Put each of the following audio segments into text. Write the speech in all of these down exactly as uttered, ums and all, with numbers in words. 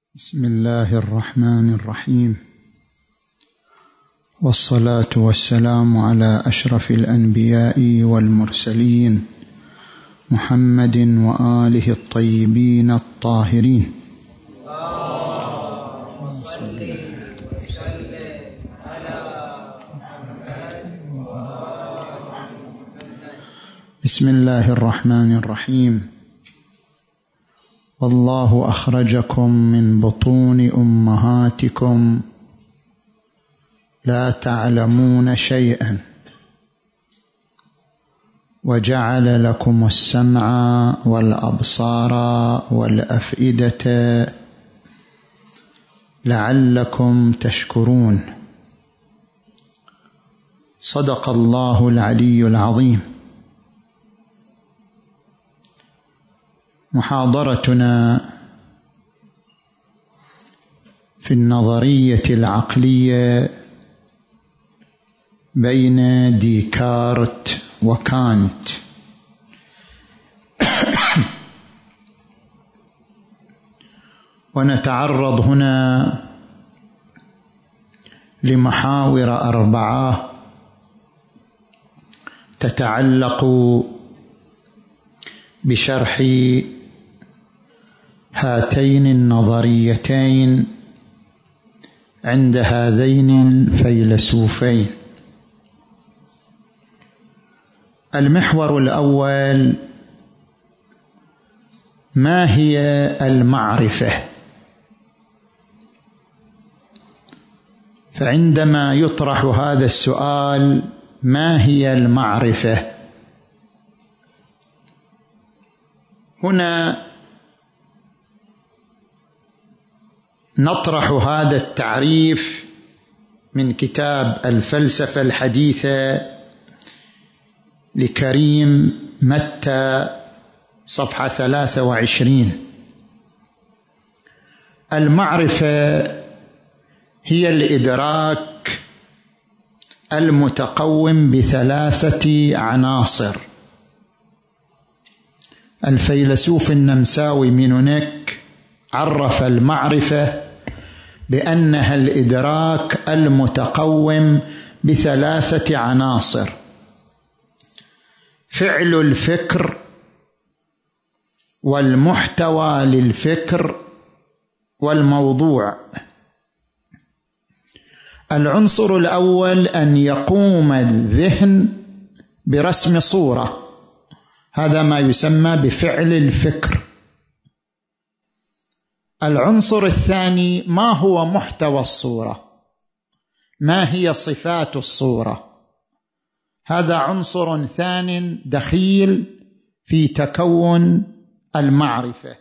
بسم الله الرحمن الرحيم، والصلاة والسلام على أشرف الأنبياء والمرسلين محمد وآله الطيبين الطاهرين. بسم الله الرحمن الرحيم. والله أخرجكم من بطون أمهاتكم لا تعلمون شيئا وجعل لكم السمع والأبصار والأفئدة لعلكم تشكرون. صدق الله العلي العظيم. محاضرتنا في النظرية العقلية بين ديكارت وكانت. ونتعرض هنا لمحاور أربعة تتعلق بشرح هاتين النظريتين عند هذين الفيلسوفين. المحور الأول: ما هي المعرفة؟ فعندما يطرح هذا السؤال، ما هي المعرفة؟ هنا نطرح هذا التعريف من كتاب الفلسفة الحديثة لكريم متى صفحة ثلاثة وعشرين. المعرفة هي الإدراك المتقوم بثلاثة عناصر. الفيلسوف النمساوي مينونيك عرف المعرفة بأنها الإدراك المتقوم بثلاثة عناصر: فعل الفكر، والمحتوى للفكر، والموضوع. العنصر الأول أن يقوم الذهن برسم صورة، هذا ما يسمى بفعل الفكر. العنصر الثاني: ما هو محتوى الصورة؟ ما هي صفات الصورة؟ هذا عنصر ثان دخيل في تكون المعرفة.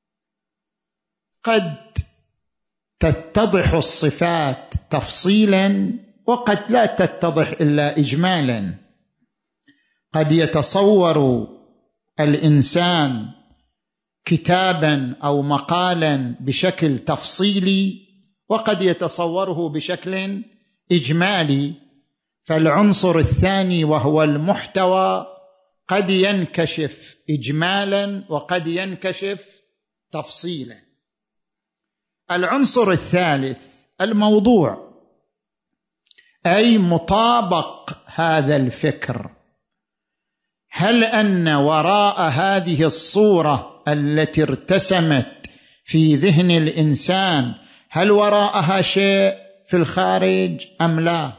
قد تتضح الصفات تفصيلا، وقد لا تتضح إلا إجمالا. قد يتصور الإنسان كتابا أو مقالا بشكل تفصيلي، وقد يتصوره بشكل إجمالي. فالعنصر الثاني وهو المحتوى قد ينكشف إجمالا وقد ينكشف تفصيلا. العنصر الثالث الموضوع، أي مطابق هذا الفكر. هل أن وراء هذه الصورة التي ارتسمت في ذهن الإنسان، هل وراءها شيء في الخارج أم لا؟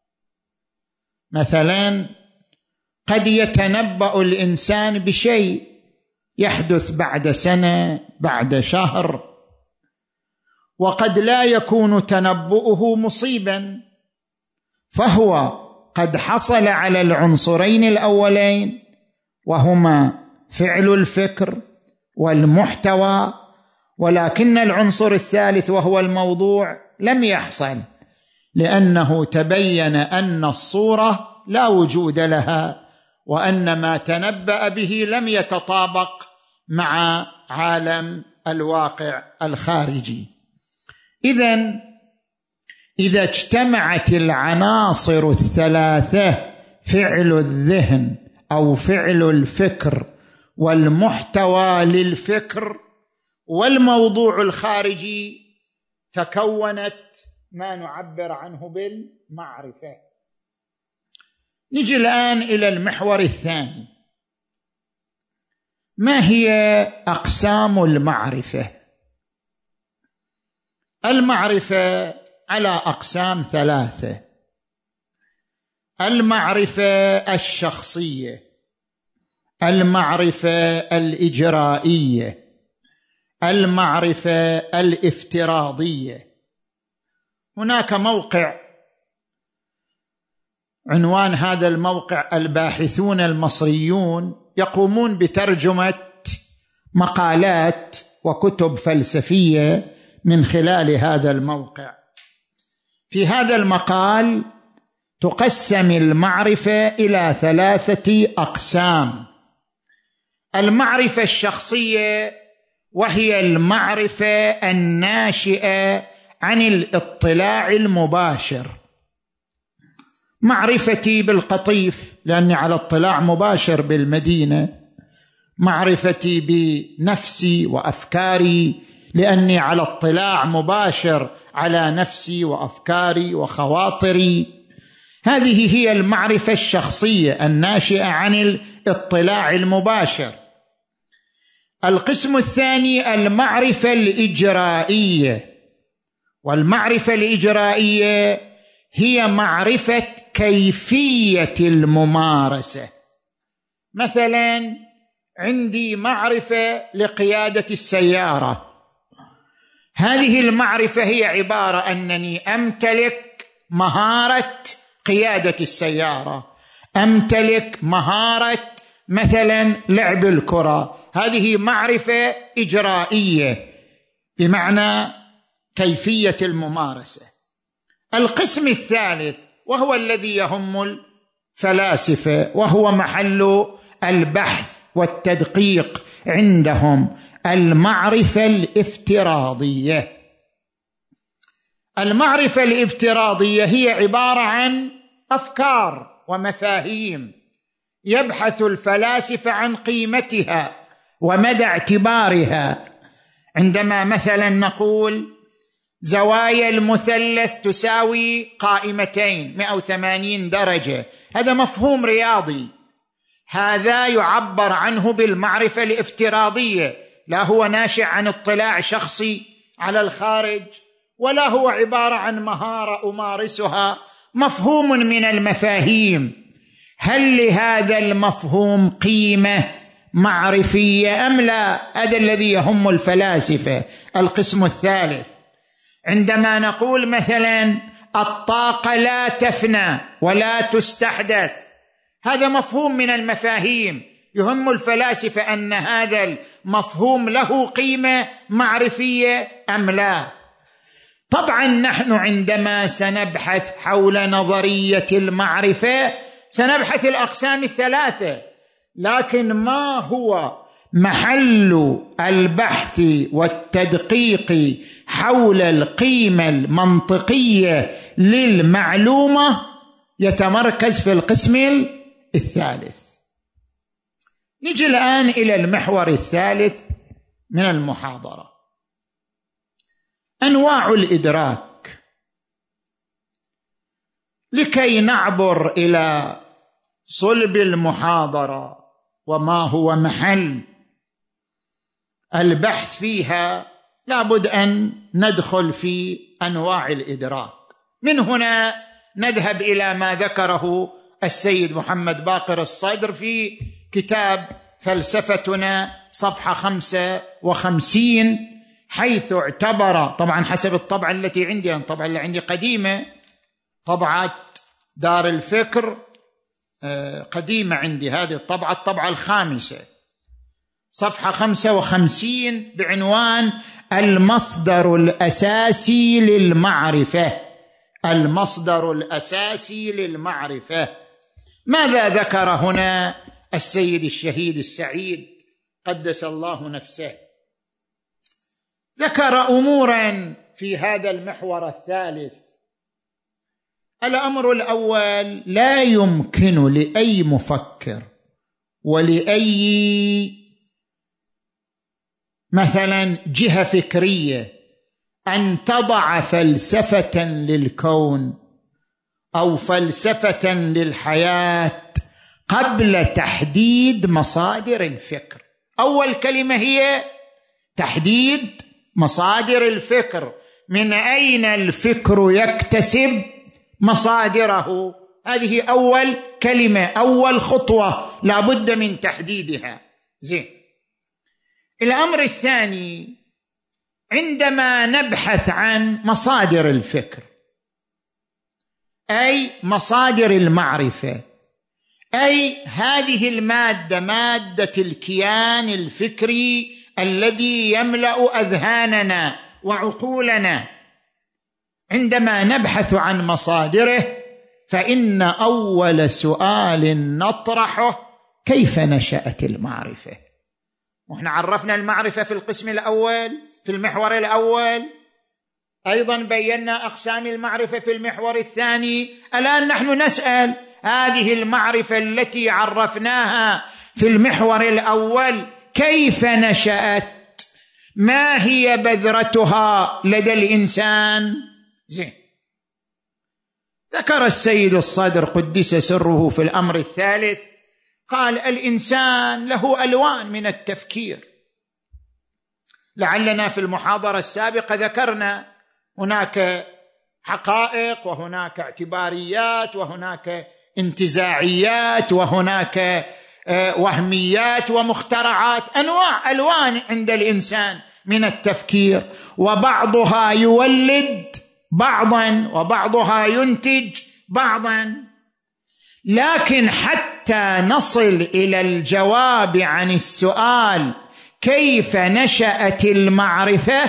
مثلا قد يتنبأ الإنسان بشيء يحدث بعد سنة، بعد شهر، وقد لا يكون تنبؤه مصيبا، فهو قد حصل على العنصرين الأولين وهما فعل الفكر والمحتوى، ولكن العنصر الثالث وهو الموضوع لم يحصل، لأنه تبين أن الصورة لا وجود لها، وأن ما تنبأ به لم يتطابق مع عالم الواقع الخارجي. إذن إذا اجتمعت العناصر الثلاثة، فعل الذهن أو فعل الفكر والمحتوى للفكر والموضوع الخارجي، تكونت ما نعبر عنه بالمعرفة. نجي الآن إلى المحور الثاني. ما هي أقسام المعرفة؟ المعرفة على أقسام ثلاثة: المعرفة الشخصية، المعرفة الإجرائية، المعرفة الافتراضية. هناك موقع عنوان هذا الموقع: الباحثون المصريون يقومون بترجمة مقالات وكتب فلسفية من خلال هذا الموقع. في هذا المقال تقسم المعرفة إلى ثلاثة أقسام: المعرفة الشخصية، وهي المعرفة الناشئة عن الاطلاع المباشر. معرفتي بالقطيف لأني على اطلاع مباشر بالمدينة، معرفتي بنفسي وأفكاري لأني على اطلاع مباشر على نفسي وأفكاري وخواطري. هذه هي المعرفة الشخصية الناشئة عن الاطلاع المباشر. القسم الثاني المعرفة الإجرائية، والمعرفة الإجرائية هي معرفة كيفية الممارسة. مثلا عندي معرفة لقيادة السيارة، هذه المعرفة هي عبارة أنني أمتلك مهارة قيادة السيارة، أمتلك مهارة مثلا لعب الكرة. هذه معرفة إجرائية بمعنى كيفية الممارسة. القسم الثالث وهو الذي يهم الفلاسفة، وهو محل البحث والتدقيق عندهم، المعرفة الافتراضية. المعرفة الافتراضية هي عبارة عن أفكار ومفاهيم يبحث الفلاسفة عن قيمتها ومدى اعتبارها. عندما مثلا نقول زوايا المثلث تساوي قائمتين مئة وثمانين درجة، هذا مفهوم رياضي، هذا يعبر عنه بالمعرفة الافتراضية، لا هو ناشئ عن اطلاع شخصي على الخارج، ولا هو عبارة عن مهارة أمارسها، مفهوم من المفاهيم. هل لهذا المفهوم قيمة معرفية أم لا؟ هذا الذي يهم الفلاسفة. القسم الثالث عندما نقول مثلا الطاقة لا تفنى ولا تستحدث، هذا مفهوم من المفاهيم، يهم الفلاسفة أن هذا المفهوم له قيمة معرفية أم لا. طبعا نحن عندما سنبحث حول نظرية المعرفة سنبحث الأقسام الثلاثة، لكن ما هو محل البحث والتدقيق حول القيمة المنطقية للمعلومة يتمركز في القسم الثالث. نجي الآن إلى المحور الثالث من المحاضرة: أنواع الإدراك. لكي نعبر إلى صلب المحاضرة وما هو محل البحث فيها، لابد أن ندخل في أنواع الإدراك. من هنا نذهب إلى ما ذكره السيد محمد باقر الصدر في كتاب فلسفتنا صفحة خمسة وخمسين، حيث اعتبر، طبعا حسب الطبعة التي عندي، الطبعة اللي عندي قديمة، طبعة دار الفكر قديمة عندي، هذه الطبعة الطبعة الخامسة، صفحة خمسة وخمسين، بعنوان المصدر الأساسي للمعرفة. المصدر الأساسي للمعرفة. ماذا ذكر هنا السيد الشهيد السعيد قدس الله نفسه؟ ذكر أمورا في هذا المحور الثالث. الأمر الأول: لا يمكن لأي مفكر ولأي مثلا جهة فكرية أن تضع فلسفة للكون أو فلسفة للحياة قبل تحديد مصادر الفكر. أول كلمة هي تحديد مصادر الفكر، من أين الفكر يكتسب مصادره. هذه أول كلمة، أول خطوة لا بد من تحديدها. زين، الأمر الثاني، عندما نبحث عن مصادر الفكر أي مصادر المعرفة، أي هذه المادة، مادة الكيان الفكري الذي يملأ أذهاننا وعقولنا، عندما نبحث عن مصادره فإن أول سؤال نطرحه كيف نشأت المعرفة؟ ونحن عرفنا المعرفة في القسم الأول في المحور الأول، أيضا بينا أقسام المعرفة في المحور الثاني. الآن نحن نسأل هذه المعرفة التي عرفناها في المحور الأول كيف نشأت؟ ما هي بذرتها لدى الإنسان؟ زين، ذكر السيد الصدر قدس سره في الأمر الثالث، قال الإنسان له ألوان من التفكير. لعلنا في المحاضرة السابقة ذكرنا هناك حقائق وهناك اعتباريات وهناك انتزاعيات وهناك وهميات ومخترعات، أنواع ألوان عند الإنسان من التفكير، وبعضها يولد بعضا وبعضها ينتج بعضا. لكن حتى نصل إلى الجواب عن السؤال كيف نشأت المعرفة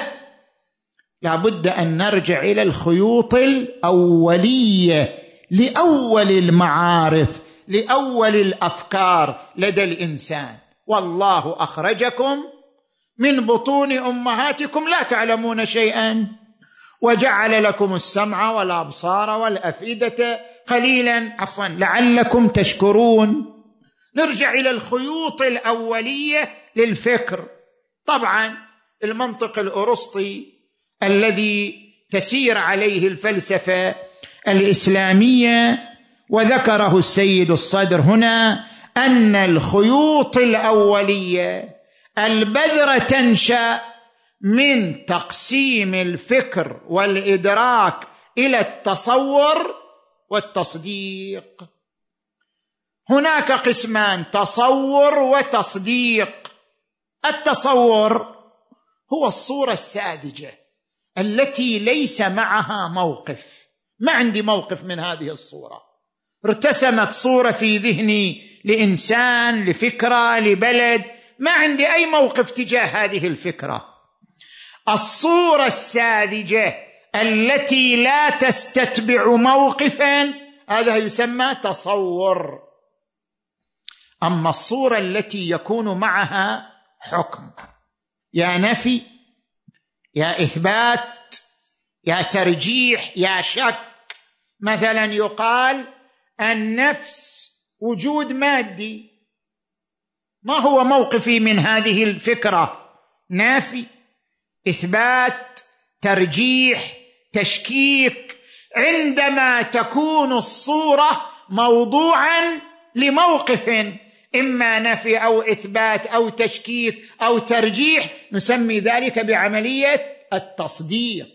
لابد أن نرجع إلى الخيوط الأولية لأول المعارف، لأول الأفكار لدى الإنسان. والله أخرجكم من بطون أمهاتكم لا تعلمون شيئا وجعل لكم السمع والأبصار والأفئدة قليلا عفوا لعلكم تشكرون. نرجع إلى الخيوط الأولية للفكر. طبعا المنطق الأرسطي الذي تسير عليه الفلسفة الإسلامية، وذكره السيد الصدر هنا، أن الخيوط الأولية البذرة تنشأ من تقسيم الفكر والإدراك إلى التصور والتصديق. هناك قسمان، تصور وتصديق. التصور هو الصورة الساذجة التي ليس معها موقف. ما عندي موقف من هذه الصورة، ارتسمت صورة في ذهني لإنسان، لفكرة، لبلد، ما عندي أي موقف تجاه هذه الفكرة. الصورة الساذجة التي لا تستتبع موقفا هذا يسمى تصور. أما الصورة التي يكون معها حكم، يا نفي يا إثبات يا ترجيح يا شك. مثلا يقال النفس وجود مادي، ما هو موقفي من هذه الفكرة؟ نافي، إثبات، ترجيح، تشكيك. عندما تكون الصورة موضوعا لموقف، إما نفي أو إثبات أو تشكيك أو ترجيح، نسمي ذلك بعملية التصديق.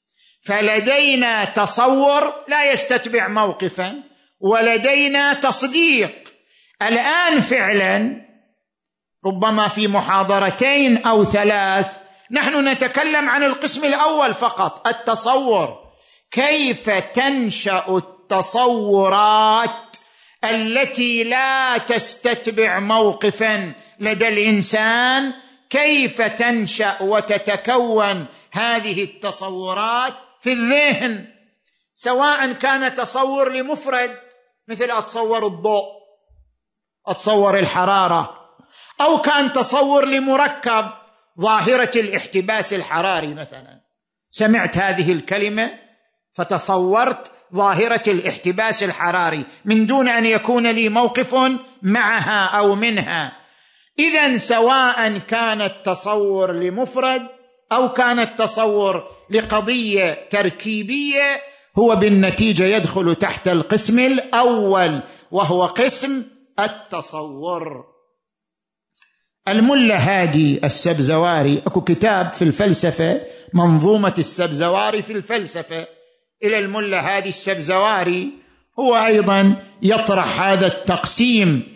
فلدينا تصور لا يستتبع موقفا، ولدينا تصديق. الآن فعلا ربما في محاضرتين أو ثلاث نحن نتكلم عن القسم الأول فقط، التصور. كيف تنشأ التصورات التي لا تستتبع موقفا لدى الإنسان؟ كيف تنشأ وتتكون هذه التصورات في الذهن؟ سواء كان تصور لمفرد مثل أتصور الضوء، أتصور الحرارة، أو كان تصور لمركب، ظاهرة الاحتباس الحراري مثلا. سمعت هذه الكلمة فتصورت ظاهرة الاحتباس الحراري من دون أن يكون لي موقف معها أو منها. إذن سواء كان التصور لمفرد أو كان التصور لقضية تركيبية هو بالنتيجة يدخل تحت القسم الأول، وهو قسم التصور. الملا هادي السبزواري، أكو كتاب في الفلسفة منظومة السبزواري في الفلسفة إلى الملا هادي السبزواري، هو أيضا يطرح هذا التقسيم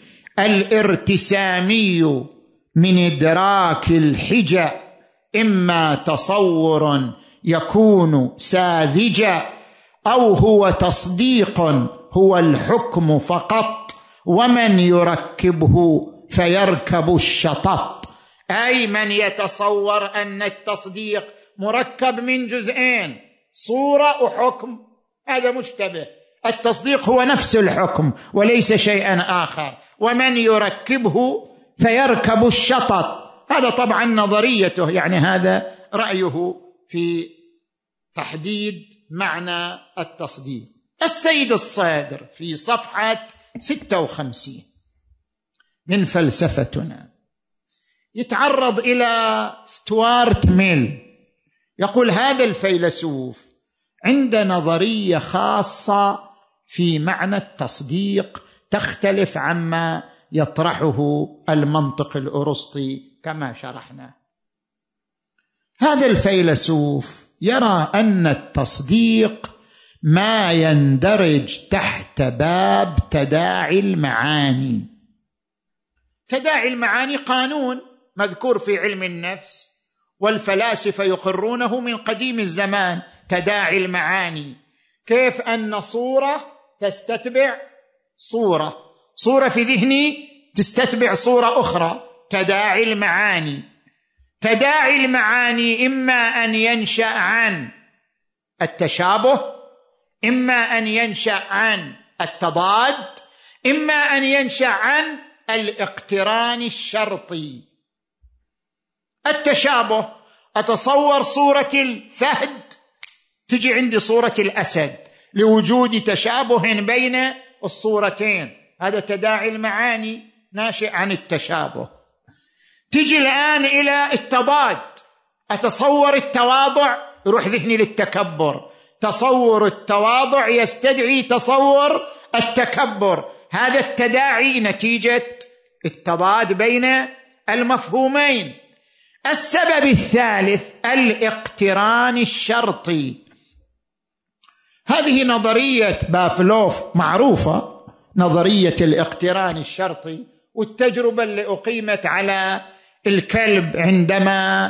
الارتسامي من إدراك الحجة، إما تصور يكون ساذجا أو هو تصديق هو الحكم فقط، ومن يركبه فيركب الشطط، أي من يتصور أن التصديق مركب من جزئين، صورة وحكم، هذا مشتبه. التصديق هو نفس الحكم وليس شيئا آخر، ومن يركبه فيركب الشطط، هذا طبعا نظريته، يعني هذا رأيه في تحديد معنى التصديق. السيد الصادر في صفحة ستة وخمسين من فلسفتنا يتعرض إلى ستوارت ميل، يقول هذا الفيلسوف عنده نظرية خاصة في معنى التصديق تختلف عما يطرحه المنطق الأرسطي كما شرحنا. هذا الفيلسوف يرى أن التصديق ما يندرج تحت باب تداعي المعاني. تداعي المعاني قانون مذكور في علم النفس، والفلاسفة يقرونه من قديم الزمان. تداعي المعاني كيف أن صورة تستتبع صورة، صورة في ذهني تستتبع صورة أخرى، تداعي المعاني. تداعي المعاني إما أن ينشأ عن التشابه، إما أن ينشأ عن التضاد، إما أن ينشأ عن الاقتران الشرطي. التشابه، أتصور صورة الفهد تجي عندي صورة الأسد لوجود تشابه بين الصورتين، هذا تداعي المعاني ناشئ عن التشابه. تجي الآن إلى التضاد، أتصور التواضع يروح ذهني للتكبر، تصور التواضع يستدعي تصور التكبر، هذا التداعي نتيجة التضاد بين المفهومين. السبب الثالث الاقتران الشرطي، هذه نظرية بافلوف معروفة، نظرية الاقتران الشرطي، والتجربة اللي أقيمت على الكلب عندما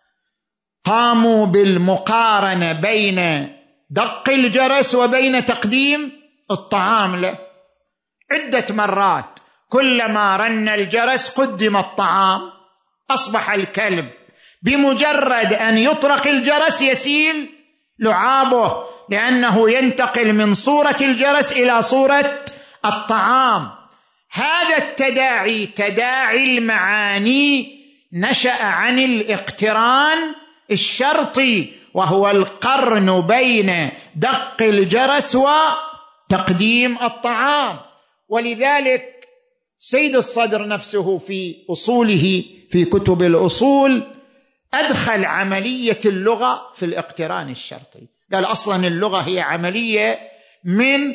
قاموا بالمقارنة بين دق الجرس وبين تقديم الطعام له عدة مرات، كلما رن الجرس قدم الطعام، أصبح الكلب بمجرد أن يطرق الجرس يسيل لعابه، لأنه ينتقل من صورة الجرس إلى صورة الطعام. هذا التداعي تداعي المعاني نشأ عن الاقتران الشرطي، وهو القرن بين دق الجرس وتقديم الطعام. ولذلك سيد الصدر نفسه في أصوله في كتب الأصول أدخل عملية اللغة في الاقتران الشرطي، قال أصلا اللغة هي عملية من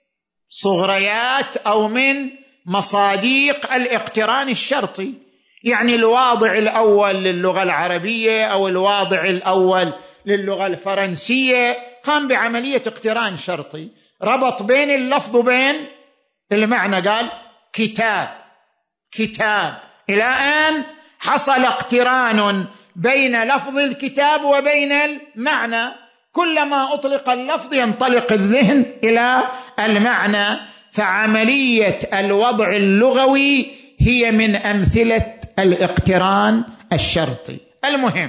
صغريات أو من مصاديق الاقتران الشرطي، يعني الواضع الأول للغة العربية أو الواضع الأول للغة الفرنسية قام بعملية اقتران شرطي، ربط بين اللفظ وبين المعنى، قال كتاب كتاب، إلى أن حصل اقتران بين لفظ الكتاب وبين المعنى، كلما أطلق اللفظ ينطلق الذهن إلى المعنى. فعملية الوضع اللغوي هي من أمثلة الاقتران الشرطي. المهم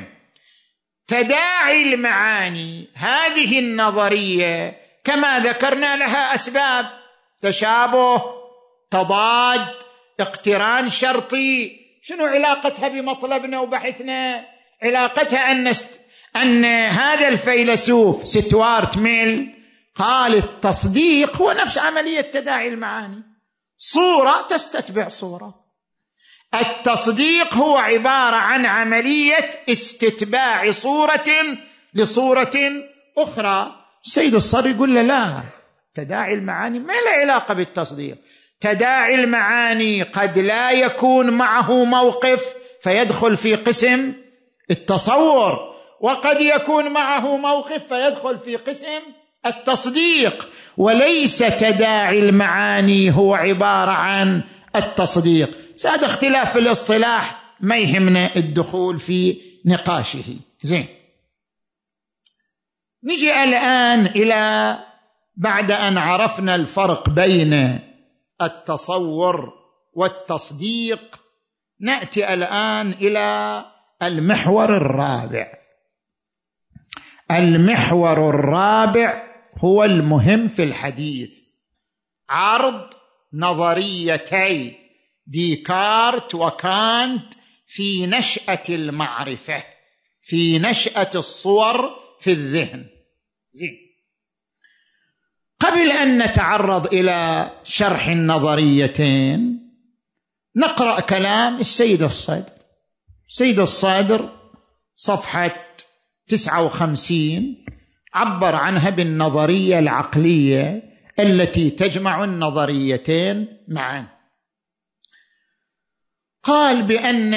تداعي المعاني هذه النظرية كما ذكرنا لها أسباب، تشابه، تضاد، اقتران شرطي. شنو علاقتها بمطلبنا وبحثنا؟ علاقتها أن, است... أن هذا الفيلسوف ستوارت ميل قال التصديق هو نفس عملية تداعي المعاني، صورة تستتبع صورة. التصديق هو عبارة عن عملية استتباع صورة لصورة أخرى. السيد الصدر يقول له لا، تداعي المعاني ما له علاقة بالتصديق. تداعي المعاني قد لا يكون معه موقف فيدخل في قسم التصور، وقد يكون معه موقف فيدخل في قسم التصديق، وليس تداعي المعاني هو عبارة عن التصديق. هذا اختلاف في الاصطلاح ما يهمنا الدخول في نقاشه. زين، نجي الآن إلى بعد أن عرفنا الفرق بين التصور والتصديق، نأتي الآن إلى المحور الرابع. المحور الرابع هو المهم في الحديث، عرض نظريتي ديكارت وكانت في نشأة المعرفة، في نشأة الصور في الذهن. زين، قبل أن نتعرض إلى شرح النظريتين نقرأ كلام السيد الصدر. السيد الصدر صفحة تسعة وخمسين عبر عنها بالنظرية العقلية التي تجمع النظريتين معا. قال بأن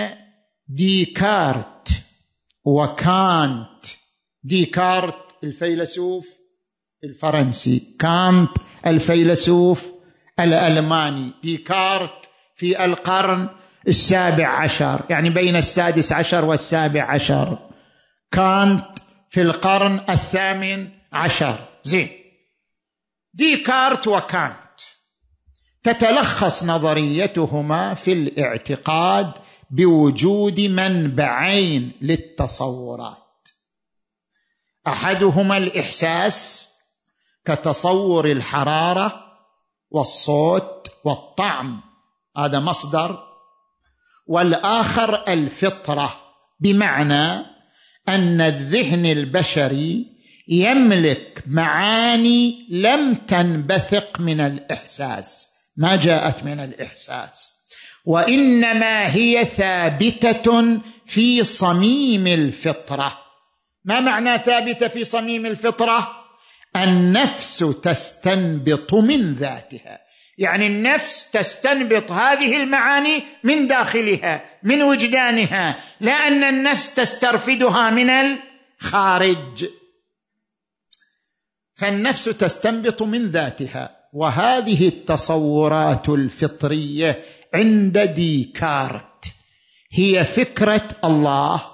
ديكارت وكانت، ديكارت الفيلسوف الفرنسي، كانت الفيلسوف الألماني، ديكارت في القرن السابع عشر، يعني بين السادس عشر والسابع عشر، كانت في القرن الثامن عشر. زين، ديكارت وكانت تتلخص نظريتهما في الاعتقاد بوجود منبعين للتصورات، أحدهما الإحساس كتصور الحرارة والصوت والطعم، هذا مصدر، والآخر الفطرة، بمعنى أن الذهن البشري يملك معاني لم تنبثق من الإحساس، ما جاءت من الإحساس، وإنما هي ثابتة في صميم الفطرة. ما معنى ثابتة في صميم الفطرة؟ النفس تستنبط من ذاتها، يعني النفس تستنبط هذه المعاني من داخلها، من وجدانها، لا أن النفس تسترفدها من الخارج. فالنفس تستنبط من ذاتها، وهذه التصورات الفطرية عند ديكارت هي فكرة الله،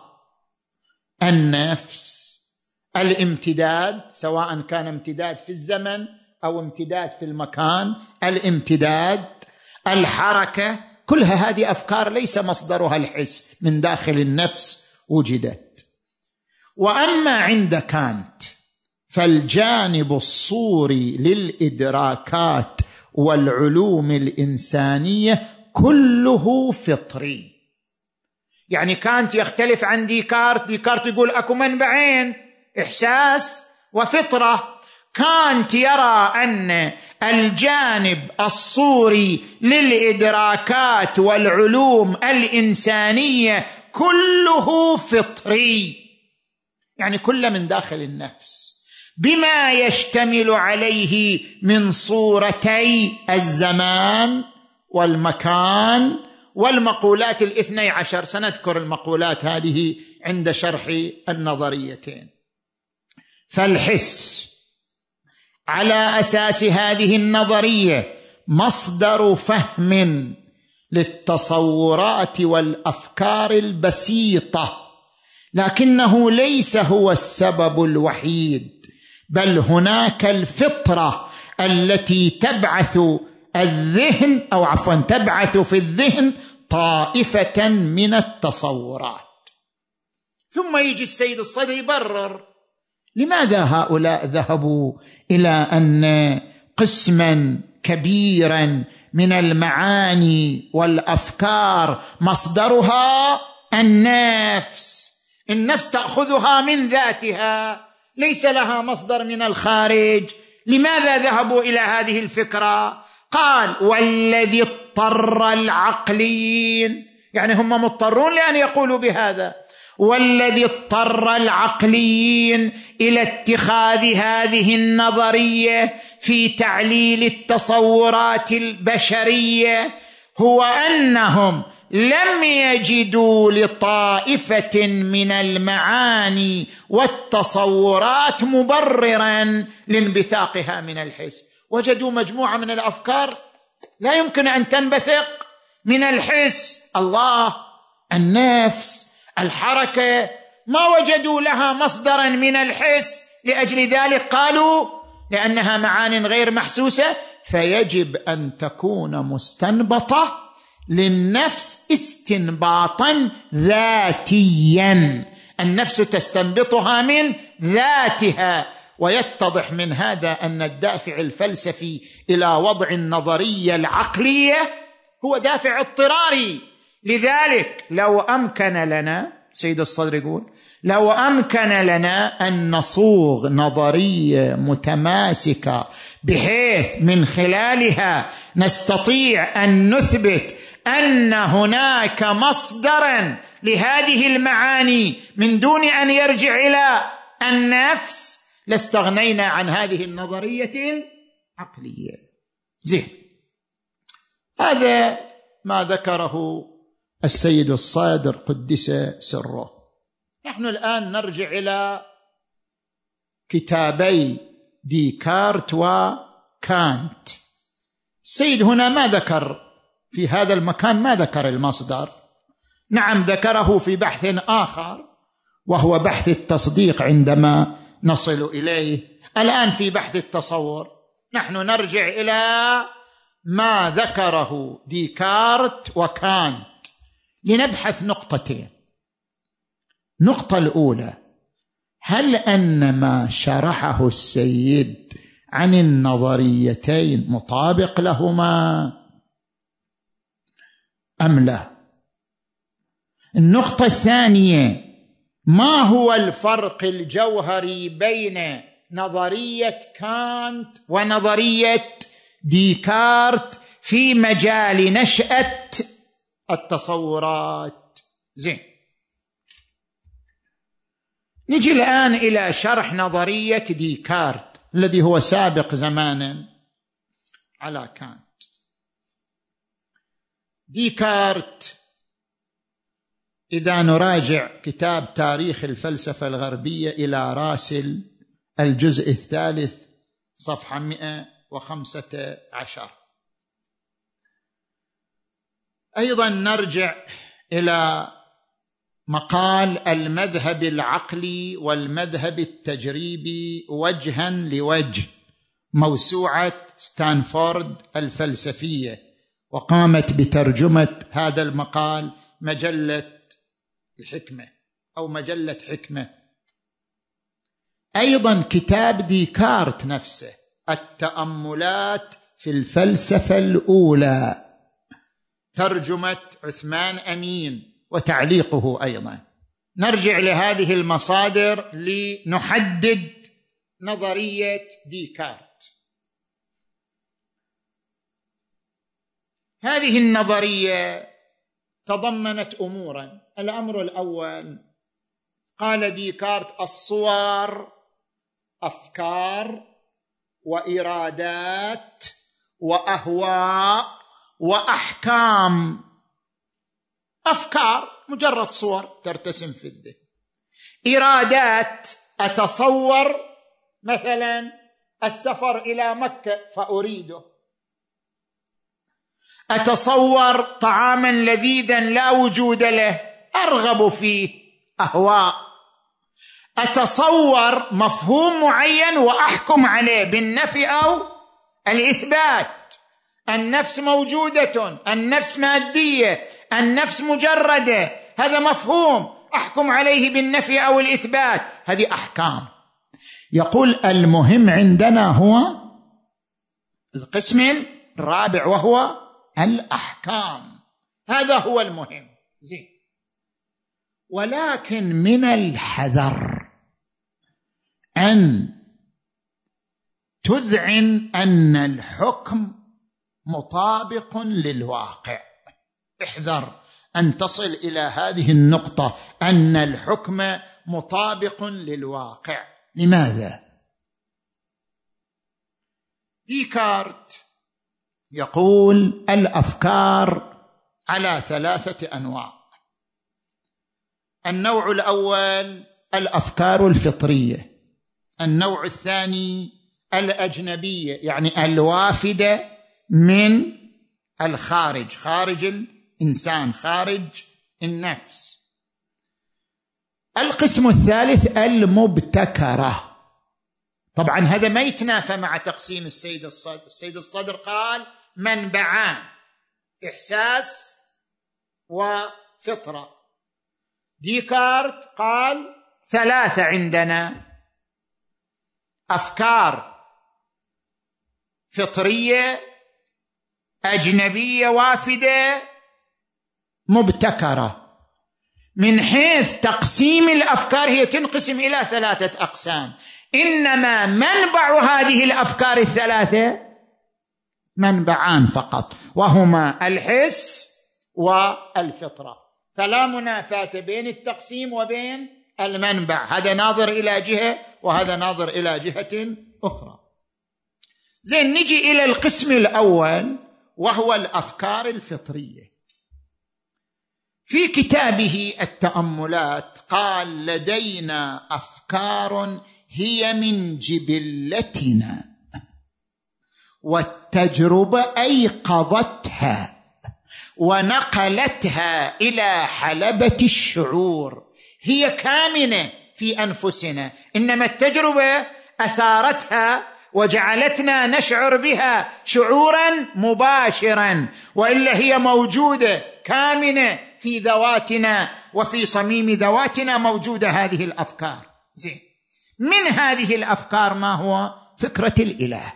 النفس، الامتداد، سواء كان امتداد في الزمن أو امتداد في المكان، الامتداد، الحركة، كلها هذه أفكار ليس مصدرها الحس، من داخل النفس وجدت. وأما عند كانت فالجانب الصوري للإدراكات والعلوم الإنسانية كله فطري. يعني كانت يختلف عن ديكارت، ديكارت يقول أكو منبعين، إحساس وفطرة. كانت يرى أن الجانب الصوري للإدراكات والعلوم الإنسانية كله فطري، يعني كله من داخل النفس، بما يشتمل عليه من صورتي الزمان والمكان والمقولات الاثني عشر. سنذكر المقولات هذه عند شرح النظريتين. فالحس على أساس هذه النظرية مصدر فهم للتصورات والأفكار البسيطة، لكنه ليس هو السبب الوحيد، بل هناك الفطرة التي تبعث الذهن أو عفوا تبعث في الذهن طائفة من التصورات. ثم يجي السيد الصدر يبرر لماذا هؤلاء ذهبوا إلى أن قسما كبيرا من المعاني والأفكار مصدرها النفس، النفس تأخذها من ذاتها، ليس لها مصدر من الخارج. لماذا ذهبوا إلى هذه الفكرة؟ قال والذي اضطر العقليين، يعني هم مضطرون لأن يقولوا بهذا، والذي اضطر العقليين إلى اتخاذ هذه النظرية في تعليل التصورات البشرية هو أنهم لم يجدوا لطائفة من المعاني والتصورات مبرراً لانبثاقها من الحس. وجدوا مجموعة من الأفكار لا يمكن أن تنبثق من الحس، الله، النفس، الحركة، ما وجدوا لها مصدراً من الحس. لأجل ذلك قالوا لأنها معان غير محسوسة فيجب أن تكون مستنبطة للنفس استنباطا ذاتيا، النفس تستنبطها من ذاتها. ويتضح من هذا أن الدافع الفلسفي إلى وضع النظرية العقلية هو دافع اضطراري. لذلك لو أمكن لنا، سيد الصدر يقول، لو أمكن لنا أن نصوغ نظرية متماسكة بحيث من خلالها نستطيع أن نثبت أن هناك مصدراً لهذه المعاني من دون أن يرجع إلى النفس، لاستغنينا عن هذه النظرية العقلية. زين، هذا ما ذكره السيد الصادر قدس سره. نحن الآن نرجع إلى كتابي ديكارت وكانت. السيد هنا ما ذكر في هذا المكان، ما ذكر المصدر. نعم ذكره في بحث آخر وهو بحث التصديق عندما نصل إليه. الآن في بحث التصور نحن نرجع إلى ما ذكره ديكارت وكانت لنبحث نقطتين. النقطة الأولى، هل أن ما شرحه السيد عن النظريتين مطابق لهما أم لا؟ النقطة الثانية، ما هو الفرق الجوهري بين نظرية كانت ونظرية ديكارت في مجال نشأة التصورات؟ زين، نجي الآن إلى شرح نظرية ديكارت الذي هو سابق زمانا على كانت. ديكارت إذا نراجع كتاب تاريخ الفلسفة الغربية إلى راسل الجزء الثالث صفحة مئة وخمسة عشر، أيضا نرجع إلى مقال المذهب العقلي والمذهب التجريبي وجها لوجه، موسوعة ستانفورد الفلسفية، وقامت بترجمة هذا المقال مجلة الحكمة أو مجلة حكمة. أيضا كتاب ديكارت نفسه، التأملات في الفلسفة الأولى، ترجمة عثمان أمين وتعليقه أيضا. نرجع لهذه المصادر لنحدد نظرية ديكارت. هذه النظرية تضمنت أمورا. الأمر الأول، قال ديكارت الصور أفكار وإرادات وأهواء وأحكام. أفكار مجرد صور ترتسم في الذهن. إرادات، أتصور مثلا السفر إلى مكة فأريده. أتصور طعاما لذيذا لا وجود له أرغب فيه، أهواء. أتصور مفهوم معين وأحكم عليه بالنفي أو الإثبات. النفس موجودة، النفس مادية، النفس مجردة، هذا مفهوم أحكم عليه بالنفي أو الإثبات، هذه أحكام. يقول المهم عندنا هو القسم الرابع وهو الأحكام، هذا هو المهم. زين، ولكن من الحذر أن تذعن أن الحكم مطابق للواقع. احذر أن تصل إلى هذه النقطة أن الحكم مطابق للواقع. لماذا؟ ديكارت يقول الأفكار على ثلاثة أنواع. النوع الأول الأفكار الفطرية، النوع الثاني الأجنبية يعني الوافدة من الخارج، خارج الإنسان، خارج النفس. القسم الثالث المبتكرة. طبعا هذا ما يتنافى مع تقسيم السيد الصدر. السيد الصدر قال منبعان، إحساس وفطرة. ديكارت قال ثلاثة عندنا: أفكار فطرية، أجنبية وافدة، مبتكرة. من حيث تقسيم الأفكار هي تنقسم إلى ثلاثة أقسام، إنما منبع هذه الأفكار الثلاثة منبعان فقط، وهما الحس والفطرة، فلا منافاة بين التقسيم وبين المنبع. هذا ناظر إلى جهة وهذا ناظر إلى جهة أخرى. زين، نجي إلى القسم الأول وهو الأفكار الفطرية. في كتابه التأملات قال لدينا أفكار هي من جبلتنا والتجربة أيقظتها ونقلتها إلى حلبة الشعور. هي كامنة في أنفسنا، إنما التجربة أثارتها وجعلتنا نشعر بها شعورا مباشرا، وإلا هي موجودة كامنة في ذواتنا وفي صميم ذواتنا موجودة هذه الأفكار. زين، من هذه الأفكار ما هو؟ فكرة الإله.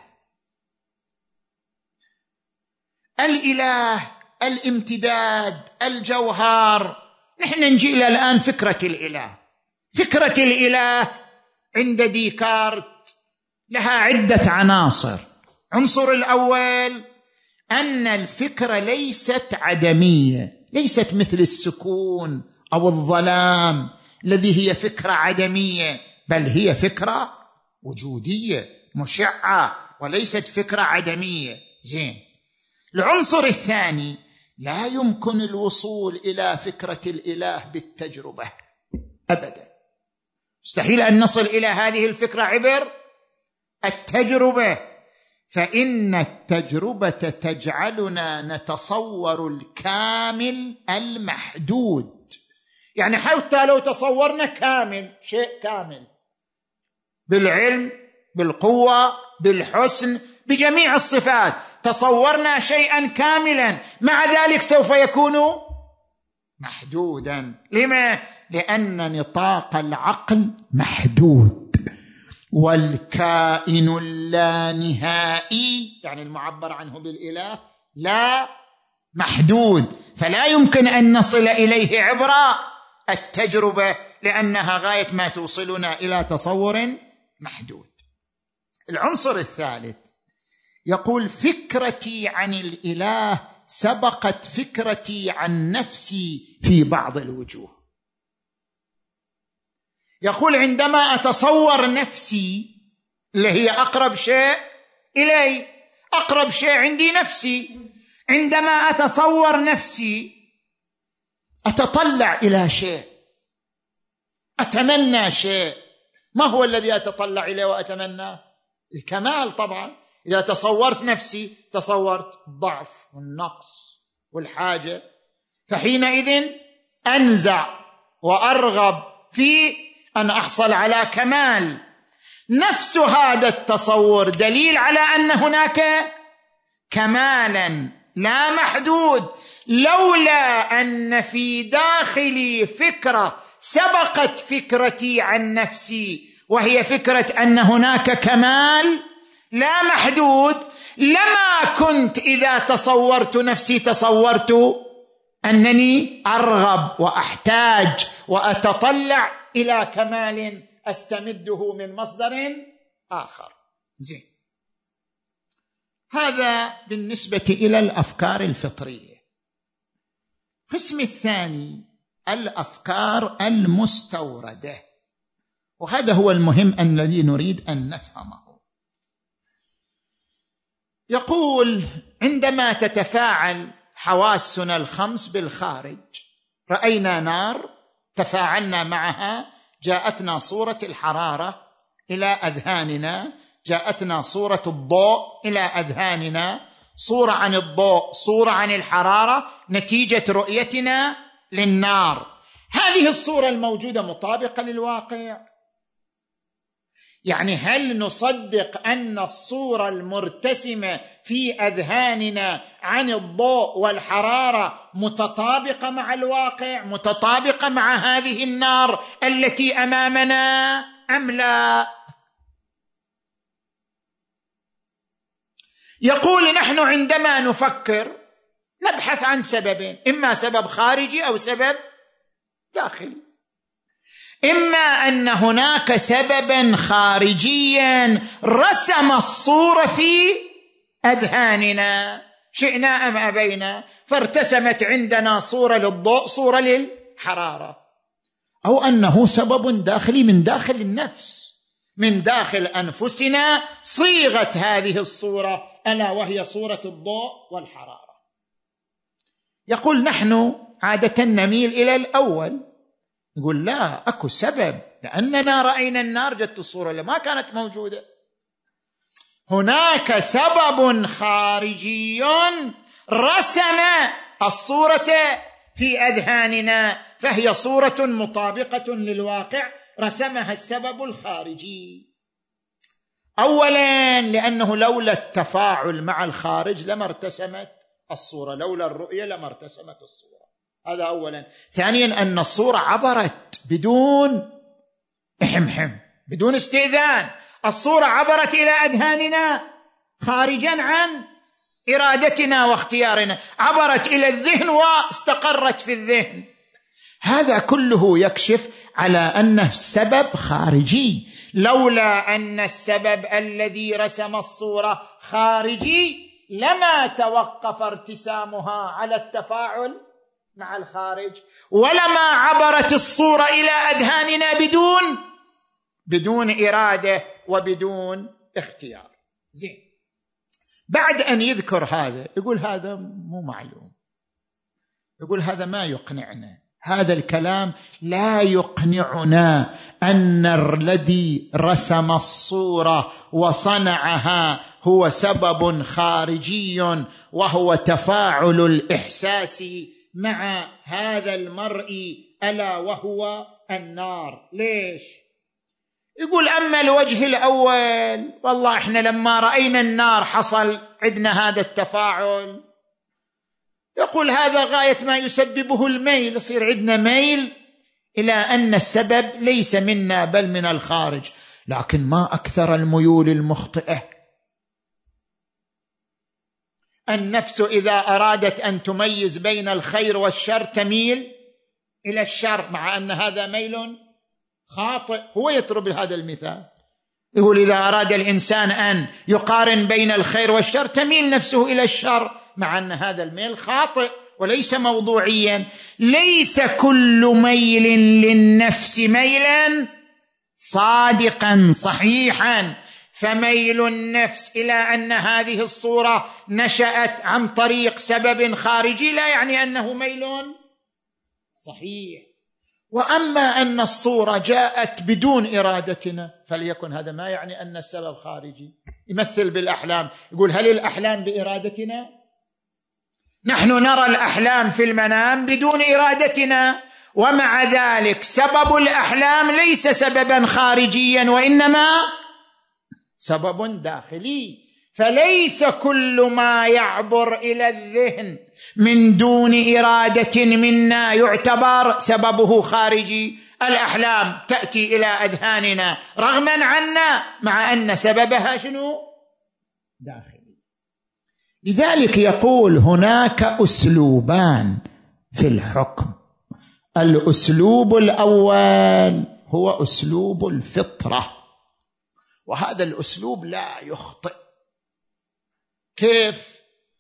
الإله الامتداد الجوهر. نحن نجي إلى الآن فكرة الإله. فكرة الإله عند ديكارت لها عدة عناصر. عنصر الأول أن الفكرة ليست عدمية، ليست مثل السكون أو الظلام الذي هي فكرة عدمية، بل هي فكرة وجودية مشعة وليست فكرة عدمية. زين. العنصر الثاني لا يمكن الوصول إلى فكرة الإله بالتجربة أبدا، مستحيل أن نصل إلى هذه الفكرة عبر التجربة، فإن التجربة تجعلنا نتصور الكامل المحدود. يعني حتى لو تصورنا كامل، شيء كامل بالعلم بالقوة بالحسن بجميع الصفات، تصورنا شيئا كاملا، مع ذلك سوف يكون محدودا. لما؟ لأن نطاق العقل محدود، والكائن اللانهائي يعني المعبر عنه بالإله لا محدود، فلا يمكن أن نصل إليه عبر التجربة، لأنها غاية ما توصلنا إلى تصور محدود. العنصر الثالث يقول فكرتي عن الإله سبقت فكرتي عن نفسي في بعض الوجوه. يقول عندما أتصور نفسي اللي هي أقرب شيء إلي، أقرب شيء عندي نفسي، عندما أتصور نفسي أتطلع إلى شيء، أتمنى شيء. ما هو الذي أتطلع إليه وأتمنى؟ الكمال طبعا. إذا تصورت نفسي تصورت الضعف والنقص والحاجة، فحينئذ أنزع وأرغب في أن أحصل على كمال. نفس هذا التصور دليل على أن هناك كمالا لا محدود، لولا أن في داخلي فكرة سبقت فكرتي عن نفسي، وهي فكرة أن هناك كمال لا محدود، لما كنت إذا تصورت نفسي تصورت أنني أرغب وأحتاج وأتطلع إلى كمال أستمده من مصدر آخر. زين، هذا بالنسبة إلى الأفكار الفطرية. القسم الثاني الأفكار المستوردة، وهذا هو المهم الذي نريد أن نفهمه. يقول عندما تتفاعل حواسنا الخمس بالخارج، رأينا نار تفاعلنا معها، جاءتنا صورة الحرارة إلى أذهاننا، جاءتنا صورة الضوء إلى أذهاننا، صورة عن الضوء، صورة عن الحرارة، نتيجة رؤيتنا للنار. هذه الصورة الموجودة مطابقة للواقع؟ يعني هل نصدق أن الصورة المرتسمة في أذهاننا عن الضوء والحرارة متطابقة مع الواقع، متطابقة مع هذه النار التي أمامنا أم لا؟ يقول نحن عندما نفكر نبحث عن سببين، إما سبب خارجي أو سبب داخلي. إما أن هناك سببا خارجيا رسم الصورة في أذهاننا شئنا أم أبينا، فارتسمت عندنا صورة للضوء، صورة للحرارة، أو أنه سبب داخلي من داخل النفس، من داخل أنفسنا صيغت هذه الصورة، ألا وهي صورة الضوء والحرارة. يقول نحن عادة نميل إلى الأول، يقول لا، أكو سبب، لأننا رأينا النار، جت الصورة اللي ما كانت موجودة. هناك سبب خارجي رسم الصورة في أذهاننا، فهي صورة مطابقة للواقع رسمها السبب الخارجي. أولا لأنه لولا التفاعل مع الخارج لما ارتسمت الصورة، لولا الرؤية لما ارتسمت الصورة، هذا أولا. ثانيا أن الصورة عبرت بدون إحمحم، بدون استئذان، الصورة عبرت إلى أذهاننا خارجا عن إرادتنا واختيارنا، عبرت إلى الذهن واستقرت في الذهن. هذا كله يكشف على أنه سبب خارجي. لولا أن السبب الذي رسم الصورة خارجي لما توقف ارتسامها على التفاعل مع الخارج، ولما عبرت الصورة إلى أذهاننا بدون بدون إرادة وبدون اختيار. زين، بعد أن يذكر هذا يقول هذا مو معلوم، يقول هذا ما يقنعنا، هذا الكلام لا يقنعنا أن الذي رسم الصورة وصنعها هو سبب خارجي وهو تفاعل الإحساس مع هذا المرء ألا وهو النار. ليش؟ يقول أما الوجه الأول، والله إحنا لما رأينا النار حصل عندنا هذا التفاعل. يقول هذا غاية ما يسببه الميل، يصير عندنا ميل إلى أن السبب ليس منا بل من الخارج. لكن ما أكثر الميول المخطئة. النفس إذا أرادت أن تميز بين الخير والشر تميل إلى الشر، مع أن هذا ميل خاطئ. هو يضرب هذا المثال، يقول إذا أراد الإنسان أن يقارن بين الخير والشر تميل نفسه إلى الشر، مع أن هذا الميل خاطئ وليس موضوعيا. ليس كل ميل للنفس ميلا صادقا صحيحا، فميل النفس إلى أن هذه الصورة نشأت عن طريق سبب خارجي لا يعني أنه ميل صحيح. وأما أن الصورة جاءت بدون إرادتنا فليكن هذا ما يعني أن السبب خارجي. يمثل بالأحلام، يقول هل الأحلام بإرادتنا؟ نحن نرى الأحلام في المنام بدون إرادتنا، ومع ذلك سبب الأحلام ليس سببا خارجيا وإنما سبب داخلي. فليس كل ما يعبر إلى الذهن من دون إرادة منا يعتبر سببه خارجي. الأحلام تأتي إلى أذهاننا رغما عنا، مع أن سببها شنو؟ داخلي. لذلك يقول هناك أسلوبان في الحكم. الأسلوب الأول هو أسلوب الفطرة، وهذا الأسلوب لا يخطئ. كيف؟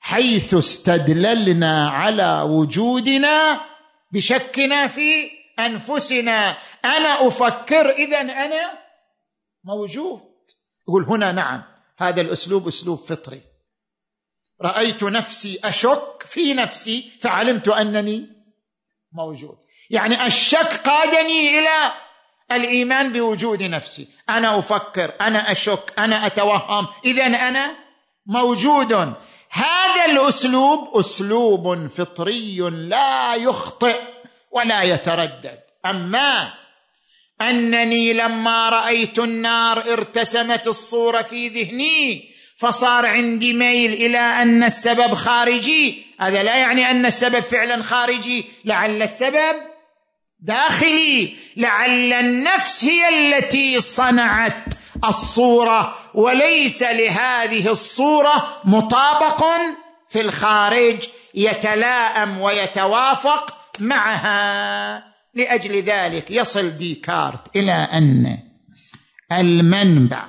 حيث استدللنا على وجودنا بشكنا في أنفسنا. أنا أفكر إذن أنا موجود. يقول هنا نعم، هذا الأسلوب أسلوب فطري. رأيت نفسي أشك في نفسي فعلمت أنني موجود. يعني الشك قادني إلى الإيمان بوجود نفسي. أنا أفكر، أنا أشك، أنا أتوهم، إذن أنا موجود. هذا الأسلوب أسلوب فطري لا يخطئ ولا يتردد. أما أنني لما رأيت النار ارتسمت الصورة في ذهني فصار عندي ميل إلى أن السبب خارجي، هذا لا يعني أن السبب فعلا خارجي، لعل السبب داخلي، لعل النفس هي التي صنعت الصورة وليس لهذه الصورة مطابق في الخارج يتلائم ويتوافق معها. لأجل ذلك يصل ديكارت إلى أن المنبع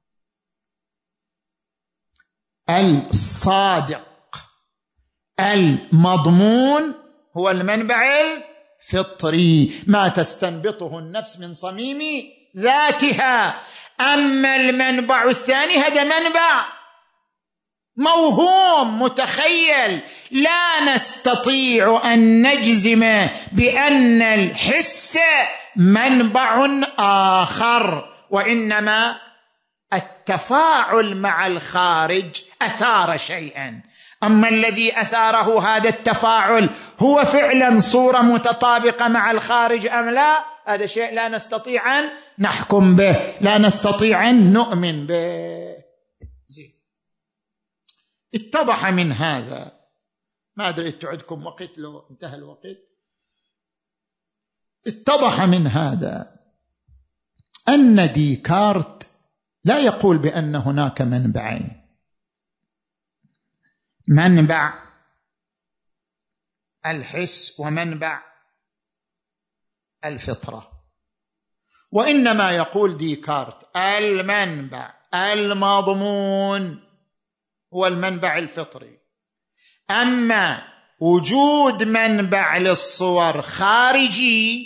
الصادق المضمون هو المنبع الفطري، ما تستنبطه النفس من صميم ذاتها. أما المنبع الثاني هذا منبع موهوم متخيل، لا نستطيع أن نجزم بأن الحس منبع آخر، وإنما التفاعل مع الخارج أثار شيئا. أما الذي أثاره هذا التفاعل هو فعلا صورة متطابقة مع الخارج أم لا، هذا شيء لا نستطيع أن نحكم به، لا نستطيع أن نؤمن به. زين، اتضح من هذا، ما أدري تعدكم وقت لو انتهى الوقت، اتضح من هذا أن ديكارت لا يقول بأن هناك منبعين، منبع الحس ومنبع الفطرة، وإنما يقول ديكارت المنبع المضمون هو المنبع الفطري. أما وجود منبع للصور خارجي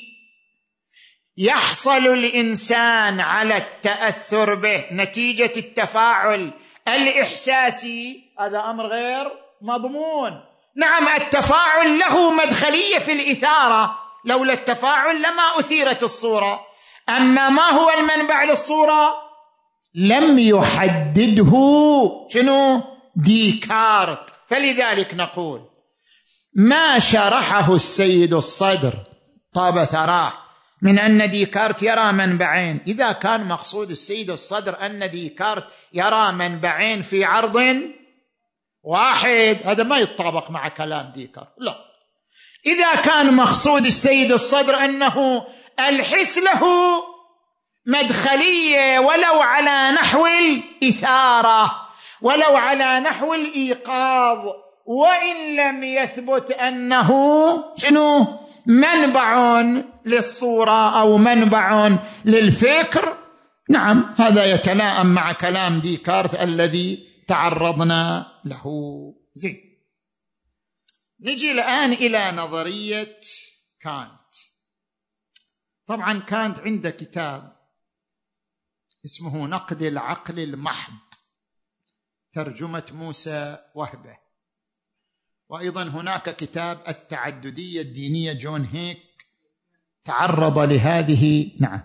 يحصل الإنسان على التأثر به نتيجة التفاعل الإحساسي، هذا أمر غير مضمون. نعم التفاعل له مدخلية في الإثارة، لولا التفاعل لما أثيرت الصورة. أما ما هو المنبع للصورة لم يحدده شنو ديكارت. فلذلك نقول ما شرحه السيد الصدر طاب ثراه من أن ديكارت يرى منبعين، إذا كان مقصود السيد الصدر أن ديكارت يرى منبعين في عرض واحد، هذا ما يتطابق مع كلام ديكارت. لا، إذا كان مقصود السيد الصدر أنه الحس له مدخلية ولو على نحو الإثارة ولو على نحو الإيقاظ، وإن لم يثبت أنه شنو منبع للصورة أو منبع للفكر، نعم هذا يتلائم مع كلام ديكارت الذي تعرضنا له. زين، نجي الآن إلى نظرية كانت. طبعا كانت عنده كتاب اسمه نقد العقل المحض، ترجمة موسى وهبة، وأيضا هناك كتاب التعددية الدينية جون هيك تعرض لهذه. نعم،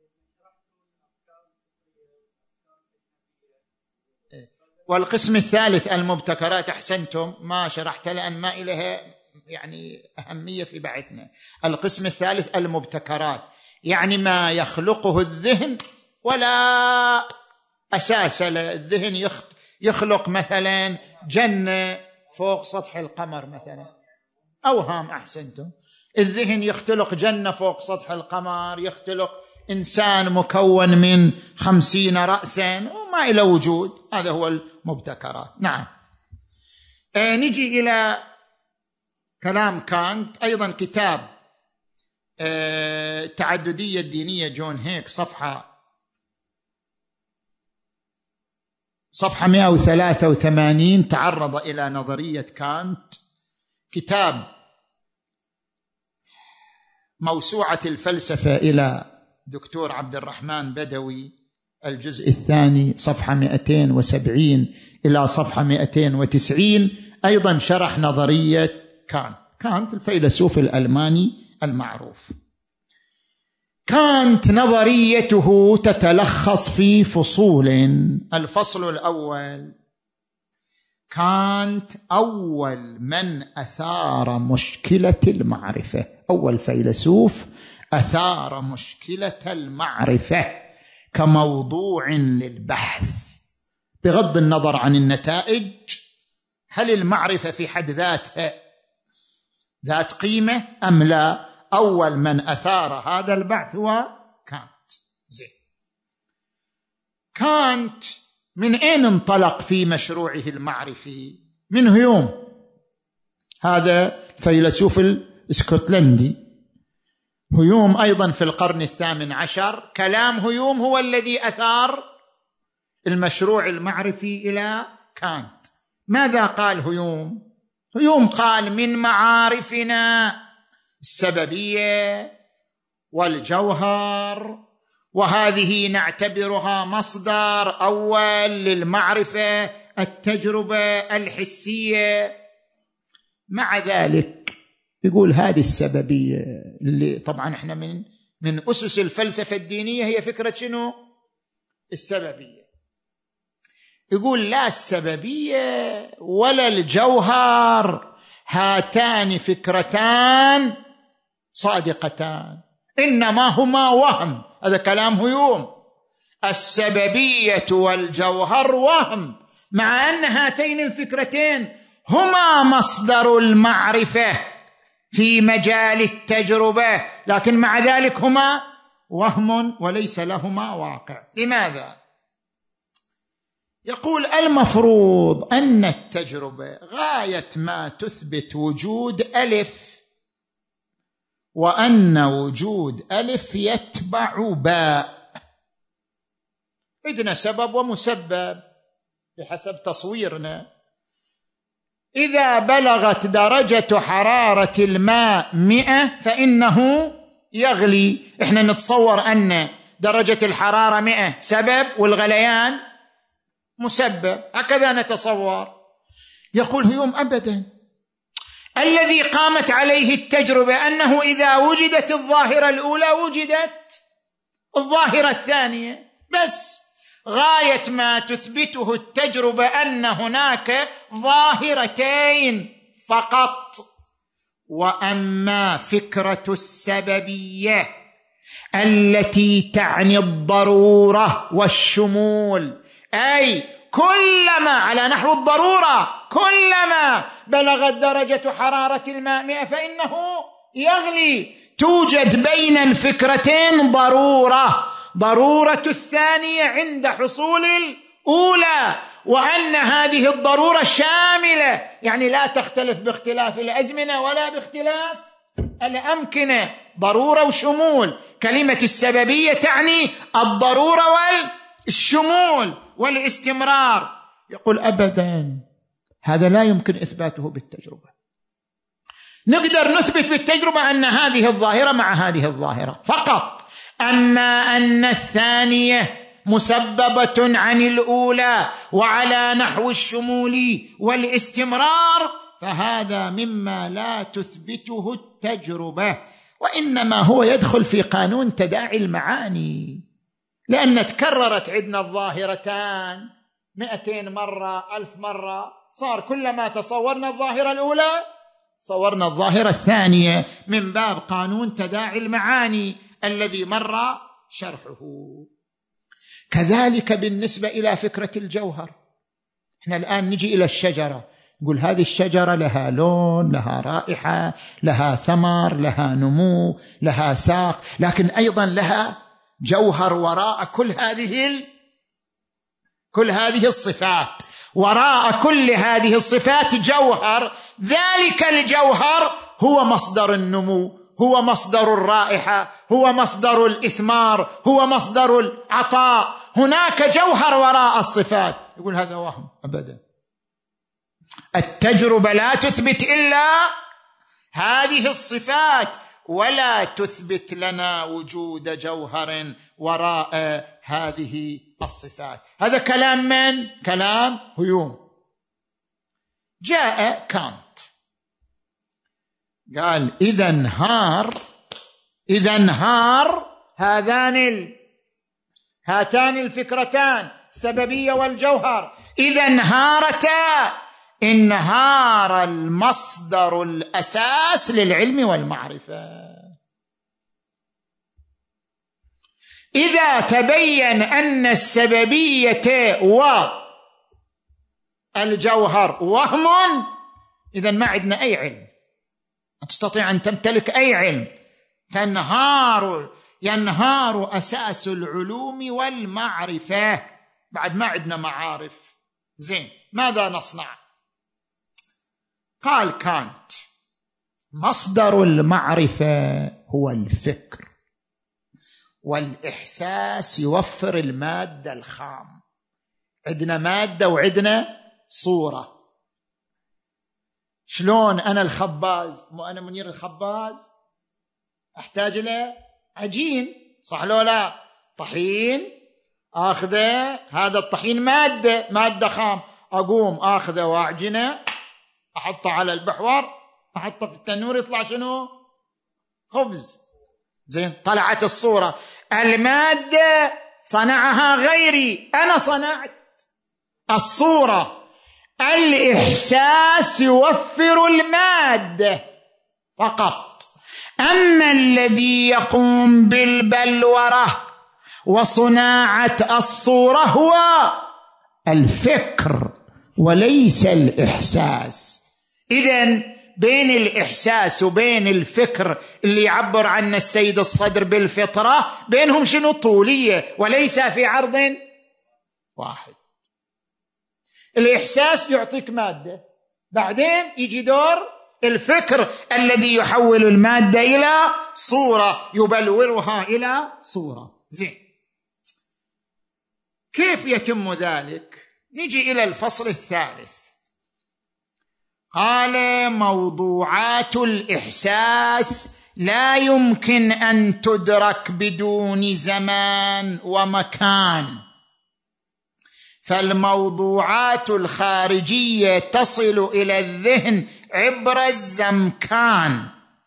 والقسم الثالث المبتكرات، أحسنتم ما شرحت لأن ما إليها يعني أهمية في بحثنا. القسم الثالث المبتكرات، يعني ما يخلقه الذهن ولا أساس له. الذهن يخلق مثلا جنة فوق سطح القمر مثلا، أوهام، أحسنتم. الذهن يختلق جنة فوق سطح القمر، يختلق إنسان مكون من خمسين رأسا وما إلى وجود، هذا هو المبتكرات. نعم. آه نجي إلى كلام كانت، أيضا كتاب آه التعددية الدينية جون هيك، صفحة صفحة مئة وثلاثة وثمانين تعرض إلى نظرية كانت. كتاب موسوعة الفلسفة إلى دكتور عبد الرحمن بدوي، الجزء الثاني صفحة مئتين وسبعين إلى صفحة مئتين وتسعين، أيضا شرح نظرية كانت. كانت الفيلسوف الألماني المعروف. كانت نظريته تتلخص في فصول. الفصل الأول: كانت أول من أثار مشكلة المعرفة، أول فيلسوف أثار مشكلة المعرفة كموضوع للبحث، بغض النظر عن النتائج. هل المعرفة في حد ذاتها ذات قيمة أم لا؟ أول من أثار هذا البحث هو كانت. زين، كانت من أين انطلق في مشروعه المعرفي؟ من هيوم، هذا الفيلسوف الاسكتلندي. هيوم أيضا في القرن الثامن عشر. كلام هيوم هو الذي أثار المشروع المعرفي إلى كانت. ماذا قال هيوم؟ هيوم قال: من معارفنا السببية والجوهر، وهذه نعتبرها مصدر أول للمعرفة، التجربة الحسية. مع ذلك يقول هذه السببية اللي طبعا احنا من من أسس الفلسفة الدينية هي فكرة شنو؟ السببية. يقول لا السببية ولا الجوهر هاتان فكرتان صادقتان، إنما هما وهم. هذا كلام هيوم. السببية والجوهر وهم، مع أن هاتين الفكرتين هما مصدر المعرفة في مجال التجربة، لكن مع ذلك هما وهم وليس لهما واقع. لماذا؟ يقول المفروض أن التجربة غاية ما تثبت وجود ألف، وأن وجود ألف يتبع باء. عندنا سبب ومسبب بحسب تصويرنا. إذا بلغت درجة حرارة الماء مئة فإنه يغلي. إحنا نتصور أن درجة الحرارة مئة سبب والغليان مسبب، هكذا نتصور. يقول هيوم أبدا، الذي قامت عليه التجربة أنه إذا وجدت الظاهرة الأولى وجدت الظاهرة الثانية، بس غاية ما تثبته التجربة أن هناك ظاهرتين فقط. وأما فكرة السببية التي تعني الضرورة والشمول، أي كلما على نحو الضرورة كلما بلغت درجة حرارة الماء مئة فإنه يغلي. توجد بين الفكرتين ضرورة، ضرورة الثانية عند حصول الأولى، وأن هذه الضرورة شاملة، يعني لا تختلف باختلاف الأزمنة ولا باختلاف الأمكنة، ضرورة وشمول. كلمة السببية تعني الضرورة والشمول والاستمرار. يقول أبدا، هذا لا يمكن إثباته بالتجربة. نقدر نثبت بالتجربة أن هذه الظاهرة مع هذه الظاهرة فقط، أما أن الثانية مسببة عن الأولى وعلى نحو الشمول والاستمرار فهذا مما لا تثبته التجربة، وإنما هو يدخل في قانون تداعي المعاني، لأن تكررت عندنا الظاهرتان مئتين مرة ألف مرة، صار كلما تصورنا الظاهرة الأولى صورنا الظاهرة الثانية من باب قانون تداعي المعاني الذي مر شرحه. كذلك بالنسبة إلى فكرة الجوهر. احنا الآن نجي إلى الشجرة، نقول هذه الشجرة لها لون، لها رائحة، لها ثمر، لها نمو، لها ساق، لكن أيضا لها جوهر وراء كل هذه ال... كل هذه الصفات. وراء كل هذه الصفات جوهر، ذلك الجوهر هو مصدر النمو، هو مصدر الرائحة، هو مصدر الإثمار، هو مصدر العطاء. هناك جوهر وراء الصفات. يقول هذا وهم. أبدا، التجربة لا تثبت إلا هذه الصفات، ولا تثبت لنا وجود جوهر وراء هذه الصفات. هذا كلام من؟ كلام هيوم. جاء كانت قال إذا انهار إذا انهار هذان ال... هاتان الفكرتان السببية والجوهر، إذا انهارتا انهار المصدر الأساس للعلم والمعرفة. إذا تبين أن السببية والجوهر وهم، إذا ما عندنا أي علم، ما تستطيع أن تمتلك أي علم. تنهار ينهار أساس العلوم والمعرفة، بعد ما عندنا معارف. زين، ماذا نصنع؟ قال كانت مصدر المعرفة هو الفكر، والإحساس يوفر المادة الخام. عندنا مادة وعندنا صورة. شلون أنا الخباز، مو أنا منير الخباز أحتاج له عجين، صح لو لا؟ طحين آخذه، هذا الطحين مادة مادة خام، أقوم آخذه وأعجنه، أحطه على البحور، أحطه في التنور، يطلع شنو؟ خبز. زين، طلعت الصورة. المادة صنعها غيري، أنا صنعت الصورة. الإحساس يوفر المادة فقط، أما الذي يقوم بالبلورة وصناعة الصورة هو الفكر وليس الإحساس. إذن بين الإحساس وبين الفكر اللي يعبر عنه السيد الصدر بالفطرة، بينهم شنو؟ طولية، وليس في عرض واحد. الإحساس يعطيك مادة، بعدين يجي دور الفكر الذي يحول المادة إلى صورة، يبلورها إلى صورة. زين، كيف يتم ذلك؟ نجي إلى الفصل الثالث. قال موضوعات الإحساس لا يمكن أن تدرك بدون زمان ومكان، فالموضوعات الخارجية تصل إلى الذهن عبر الزمكان،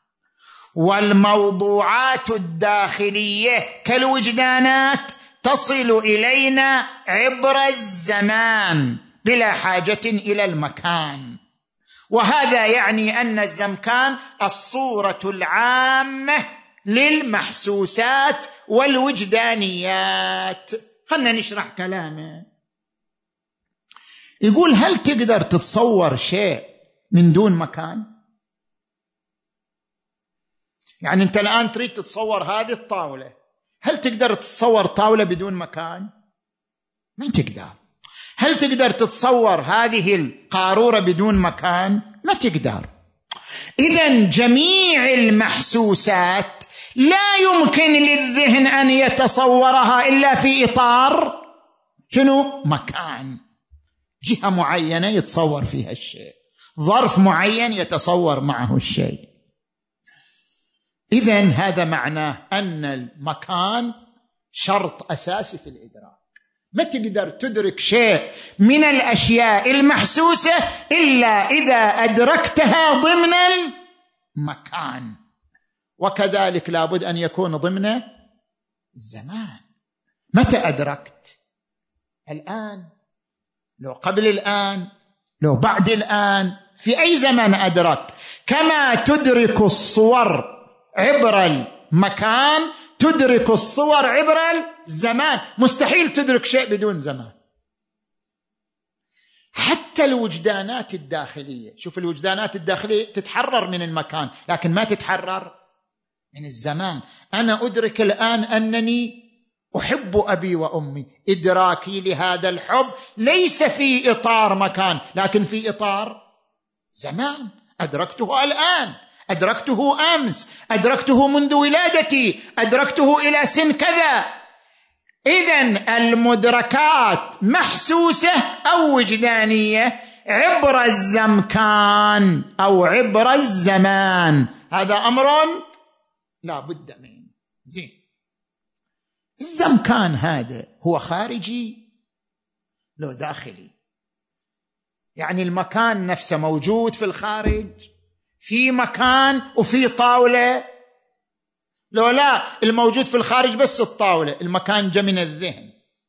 والموضوعات الداخلية كالوجدانات تصل إلينا عبر الزمان بلا حاجة إلى المكان. وهذا يعني أن الزمكان الصورة العامة للمحسوسات والوجدانيات. خلنا نشرح كلامه. يقول هل تقدر تتصور شيء من دون مكان؟ يعني أنت الآن تريد تتصور هذه الطاولة، هل تقدر تتصور طاولة بدون مكان؟ ما تقدر. هل تقدر تتصور هذه القارورة بدون مكان؟ ما تقدر. إذن جميع المحسوسات لا يمكن للذهن أن يتصورها إلا في إطار شنو؟ مكان، جهة معينة يتصور فيها الشيء، ظرف معين يتصور معه الشيء. إذن هذا معناه أن المكان شرط أساسي في الإدراك. ما تقدر تدرك شيء من الأشياء المحسوسة إلا إذا أدركتها ضمن المكان، وكذلك لابد أن يكون ضمن الزمان. متى أدركت؟ الآن، لو قبل الآن، لو بعد الآن، في أي زمن أدركت. كما تدرك الصور عبر المكان تدرك الصور عبر الزمان. مستحيل تدرك شيء بدون زمان. حتى الوجدانات الداخلية، شوف الوجدانات الداخلية تتحرر من المكان لكن ما تتحرر من الزمان. أنا أدرك الآن أنني أحب أبي وأمي، إدراكي لهذا الحب ليس في إطار مكان لكن في إطار زمان. أدركته الآن، أدركته أمس، أدركته منذ ولادتي، أدركته إلى سن كذا. إذن المدركات محسوسة أو وجدانية عبر الزمكان أو عبر الزمان، هذا أمر لا بد منه. زين، الزمكان هذا هو خارجي لو داخلي؟ يعني المكان نفسه موجود في الخارج، في مكان وفي طاولة؟ لو لا، الموجود في الخارج بس الطاولة، المكان جاء من الذهن.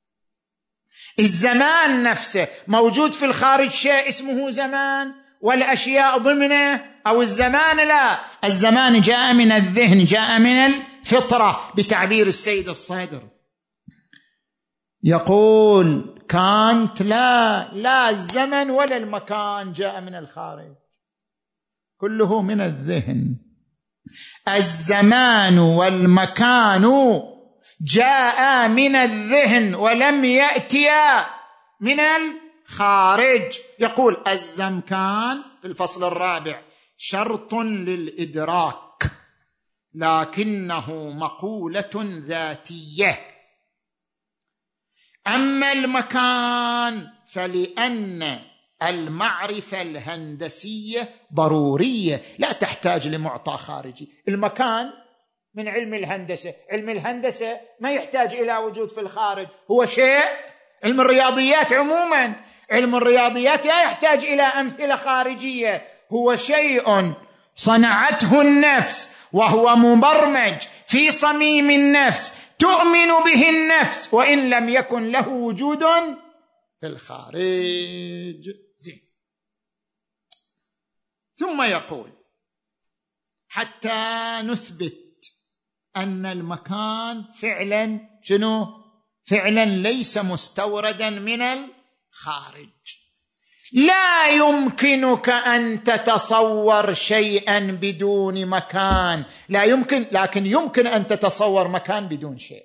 الزمان نفسه موجود في الخارج شيء اسمه زمان والأشياء ضمنه، أو الزمان لا، الزمان جاء من الذهن، جاء من الفطرة بتعبير السيد الصادر. يقول كانت لا لا الزمن ولا المكان جاء من الخارج، كله من الذهن. الزمان والمكان جاء من الذهن ولم يأتيا من الخارج. يقول الزمكان في الفصل الرابع شرط للإدراك لكنه مقولة ذاتية. أما المكان فلأن المعرفة الهندسية ضرورية لا تحتاج لمعطى خارجي. المكان من علم الهندسة، علم الهندسة ما يحتاج إلى وجود في الخارج، هو شيء. علم الرياضيات عموما، علم الرياضيات لا يحتاج إلى أمثلة خارجية، هو شيء صنعته النفس وهو مبرمج في صميم النفس تؤمن به النفس وإن لم يكن له وجود في الخارج. زين، ثم يقول حتى نثبت أن المكان فعلا شنو؟ فعلا ليس مستوردا من الخارج. لا يمكنك أن تتصور شيئا بدون مكان، لا يمكن، لكن يمكن أن تتصور مكان بدون شيء.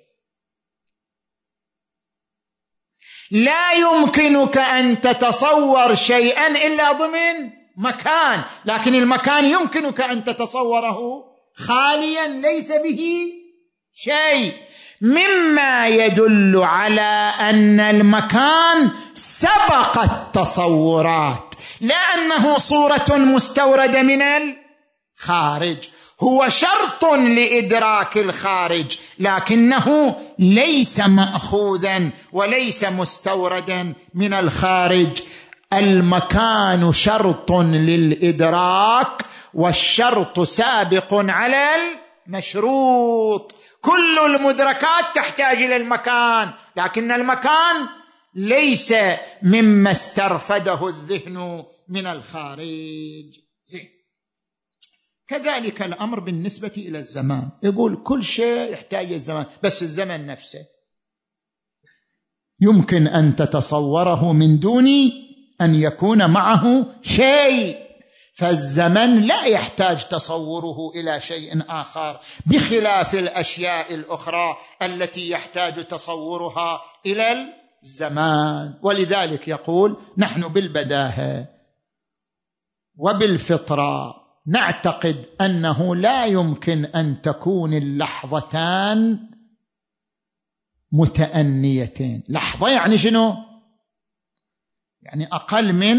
لا يمكنك أن تتصور شيئا إلا ضمن مكان، لكن المكان يمكنك أن تتصوره خاليا ليس به شيء، مما يدل على أن المكان سبق التصورات، لأنه صورة مستوردة من الخارج، هو شرط لإدراك الخارج لكنه ليس مأخوذا وليس مستوردا من الخارج. المكان شرط للإدراك والشرط سابق على المشروط. كل المدركات تحتاج إلى المكان، لكن المكان ليس مما استرفده الذهن من الخارج. زين، كذلك الأمر بالنسبة إلى الزمان. يقول كل شيء يحتاج الزمان، بس الزمن نفسه يمكن أن تتصوره من دون أن يكون معه شيء، فالزمن لا يحتاج تصوره إلى شيء آخر، بخلاف الأشياء الأخرى التي يحتاج تصورها إلى الزمان. ولذلك يقول نحن بالبداهة وبالفطرة نعتقد أنه لا يمكن أن تكون اللحظتان متأنيتين. لحظة يعني شنو؟ يعني أقل من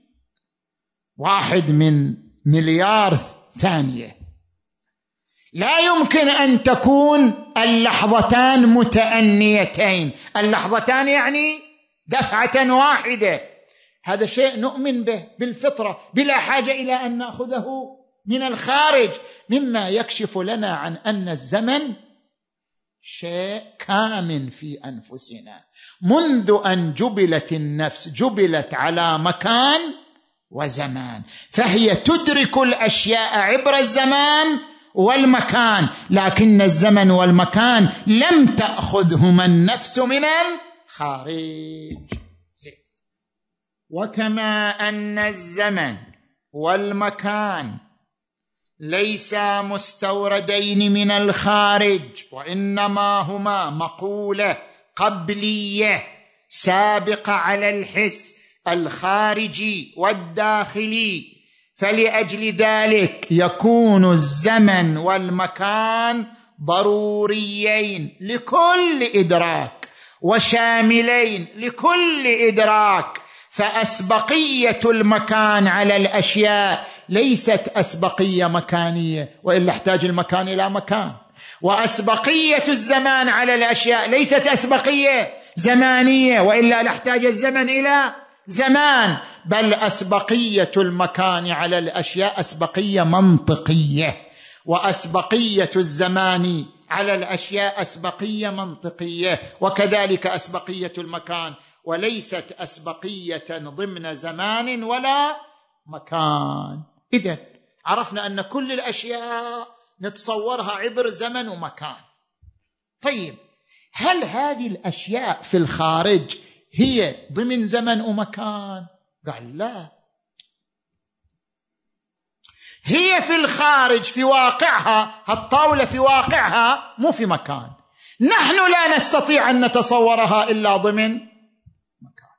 واحد من مليار ثانية. لا يمكن أن تكون اللحظتان متأنيتين. اللحظتان يعني دفعة واحدة، هذا شيء نؤمن به بالفطرة بلا حاجة إلى أن نأخذه من الخارج، مما يكشف لنا عن أن الزمن شيء كامن في أنفسنا. منذ أن جبلت النفس جبلت على مكان وزمان، فهي تدرك الأشياء عبر الزمان والمكان، لكن الزمن والمكان لم تأخذهما النفس من الخارج. وكما أن الزمن والمكان ليسا مستوردين من الخارج، وإنما هما مقولة قبلية سابقة على الحس الخارجي والداخلي، فلأجل ذلك يكون الزمن والمكان ضروريين لكل إدراك، وشاملين لكل إدراك، فأسبقية المكان على الأشياء ليست أسبقية مكانية، وإلا احتاج المكان إلى مكان، وأسبقية الزمان على الأشياء ليست أسبقية زمانية، وإلا لاحتاج الزمن إلى زمان، بل أسبقية المكان على الأشياء أسبقية منطقية، وأسبقية الزمان على الأشياء أسبقية منطقية، وكذلك أسبقية المكان، وليست أسبقية ضمن زمان ولا مكان. إذن عرفنا أن كل الأشياء نتصورها عبر زمن ومكان. طيب، هل هذه الأشياء في الخارج هي ضمن زمن ومكان؟ قال لا، هي في الخارج في واقعها، الطاولة في واقعها مو في مكان، نحن لا نستطيع أن نتصورها إلا ضمن مكان.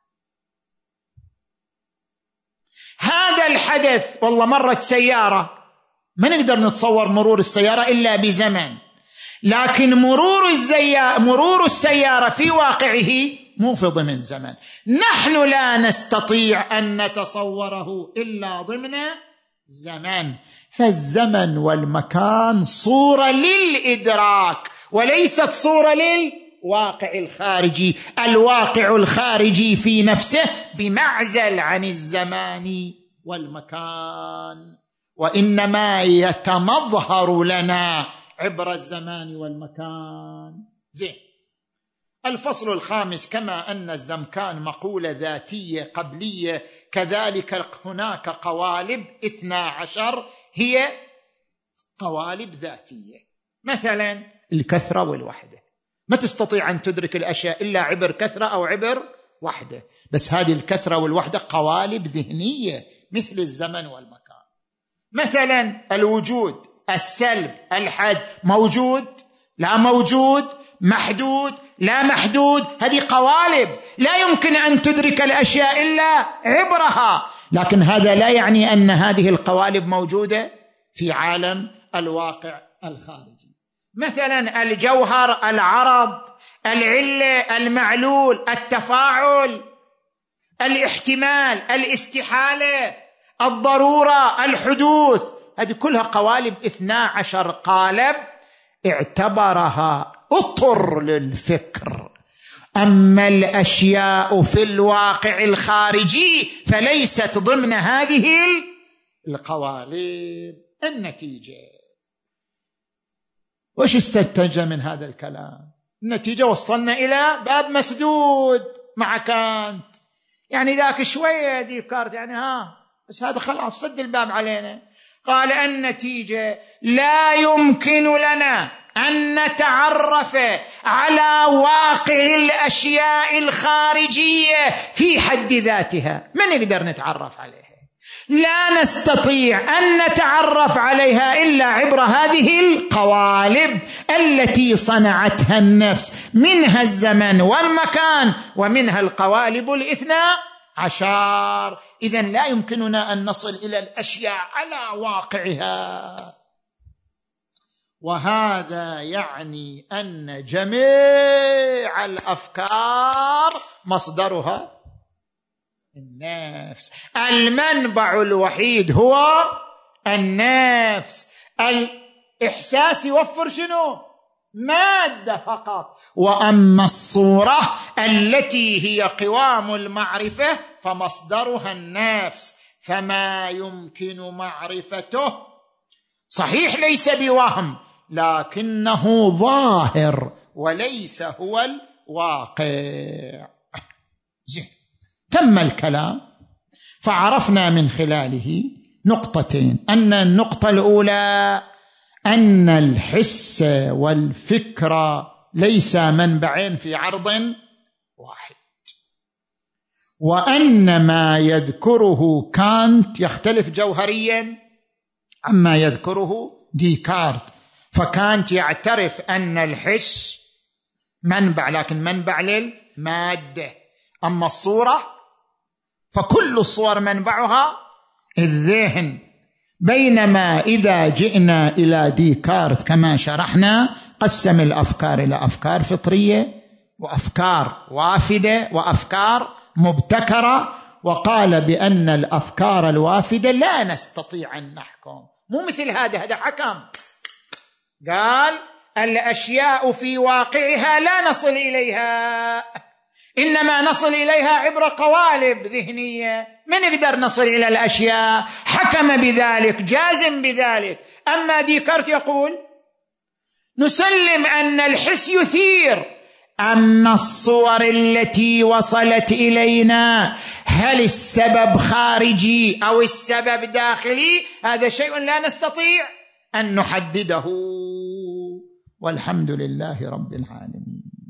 هذا الحدث، والله مرت سيارة، ما نقدر نتصور مرور السيارة إلا بزمن، لكن مرور الزيارة مرور السيارة في واقعه مو في ضمن زمن، نحن لا نستطيع أن نتصوره إلا ضمن زمن. فالزمن والمكان صورة للإدراك وليست صورة للواقع الخارجي. الواقع الخارجي في نفسه بمعزل عن الزمان والمكان، وإنما يتمظهر لنا عبر الزمان والمكان. زين، الفصل الخامس: كما أن الزمكان مقولة ذاتية قبلية، كذلك هناك قوالب اثنا عشر هي قوالب ذاتية. مثلا الكثرة والوحدة، ما تستطيع أن تدرك الأشياء إلا عبر كثرة أو عبر وحدة، بس هذه الكثرة والوحدة قوالب ذهنية مثل الزمن والمكان. مثلا الوجود، السلب، الحد، موجود لا موجود، محدود لا محدود، هذه قوالب لا يمكن أن تدرك الأشياء إلا عبرها، لكن هذا لا يعني أن هذه القوالب موجودة في عالم الواقع الخارجي. مثلا الجوهر، العرض، العلة، المعلول، التفاعل، الاحتمال، الاستحالة، الضرورة، الحدوث، هذه كلها قوالب اثنا عشر قالب اعتبرها أطر للفكر. أما الأشياء في الواقع الخارجي فليست ضمن هذه القوالب. النتيجة وش استنتج من هذا الكلام؟ النتيجة وصلنا إلى باب مسدود مع كانت، يعني ذاك شوية ديكارت يعني ها بس هذا خلاص سد الباب علينا. قال النتيجة: لا يمكن لنا أن نتعرف على واقع الأشياء الخارجية في حد ذاتها، ما نقدر نتعرف عليها، لا نستطيع أن نتعرف عليها إلا عبر هذه القوالب التي صنعتها النفس، منها الزمن والمكان ومنها القوالب الاثنى عشر. إذن لا يمكننا أن نصل إلى الأشياء على واقعها، وهذا يعني أن جميع الأفكار مصدرها النفس، المنبع الوحيد هو النفس. الإحساس يوفر شنو؟ مادة فقط، وأما الصورة التي هي قوام المعرفة فمصدرها النفس، فما يمكن معرفته صحيح ليس بوهم، لكنه ظاهر وليس هو الواقع. زين، تم الكلام، فعرفنا من خلاله نقطتين: أن النقطة الأولى أن الحس والفكرة ليس منبعين في عرض واحد، وأن ما يذكره كانت يختلف جوهريا عما يذكره ديكارت. فكانت يعترف أن الحس منبع، لكن منبع للمادة، أما الصورة فكل الصور منبعها الذهن. بينما إذا جئنا إلى ديكارت كما شرحنا قسم الأفكار إلى أفكار فطرية وأفكار وافدة وأفكار مبتكرة، وقال بأن الأفكار الوافدة لا نستطيع أن نحكم. مو مثل هذا، هذا حكم، قال الأشياء في واقعها لا نصل إليها، إنما نصل إليها عبر قوالب ذهنية. من يقدر نصل إلى الأشياء؟ حكم بذلك، جازم بذلك. أما ديكارت يقول نسلم أن الحس يثير، أما الصور التي وصلت إلينا هل السبب خارجي أو السبب داخلي؟ هذا شيء لا نستطيع أن نحدده، والحمد لله رب العالمين.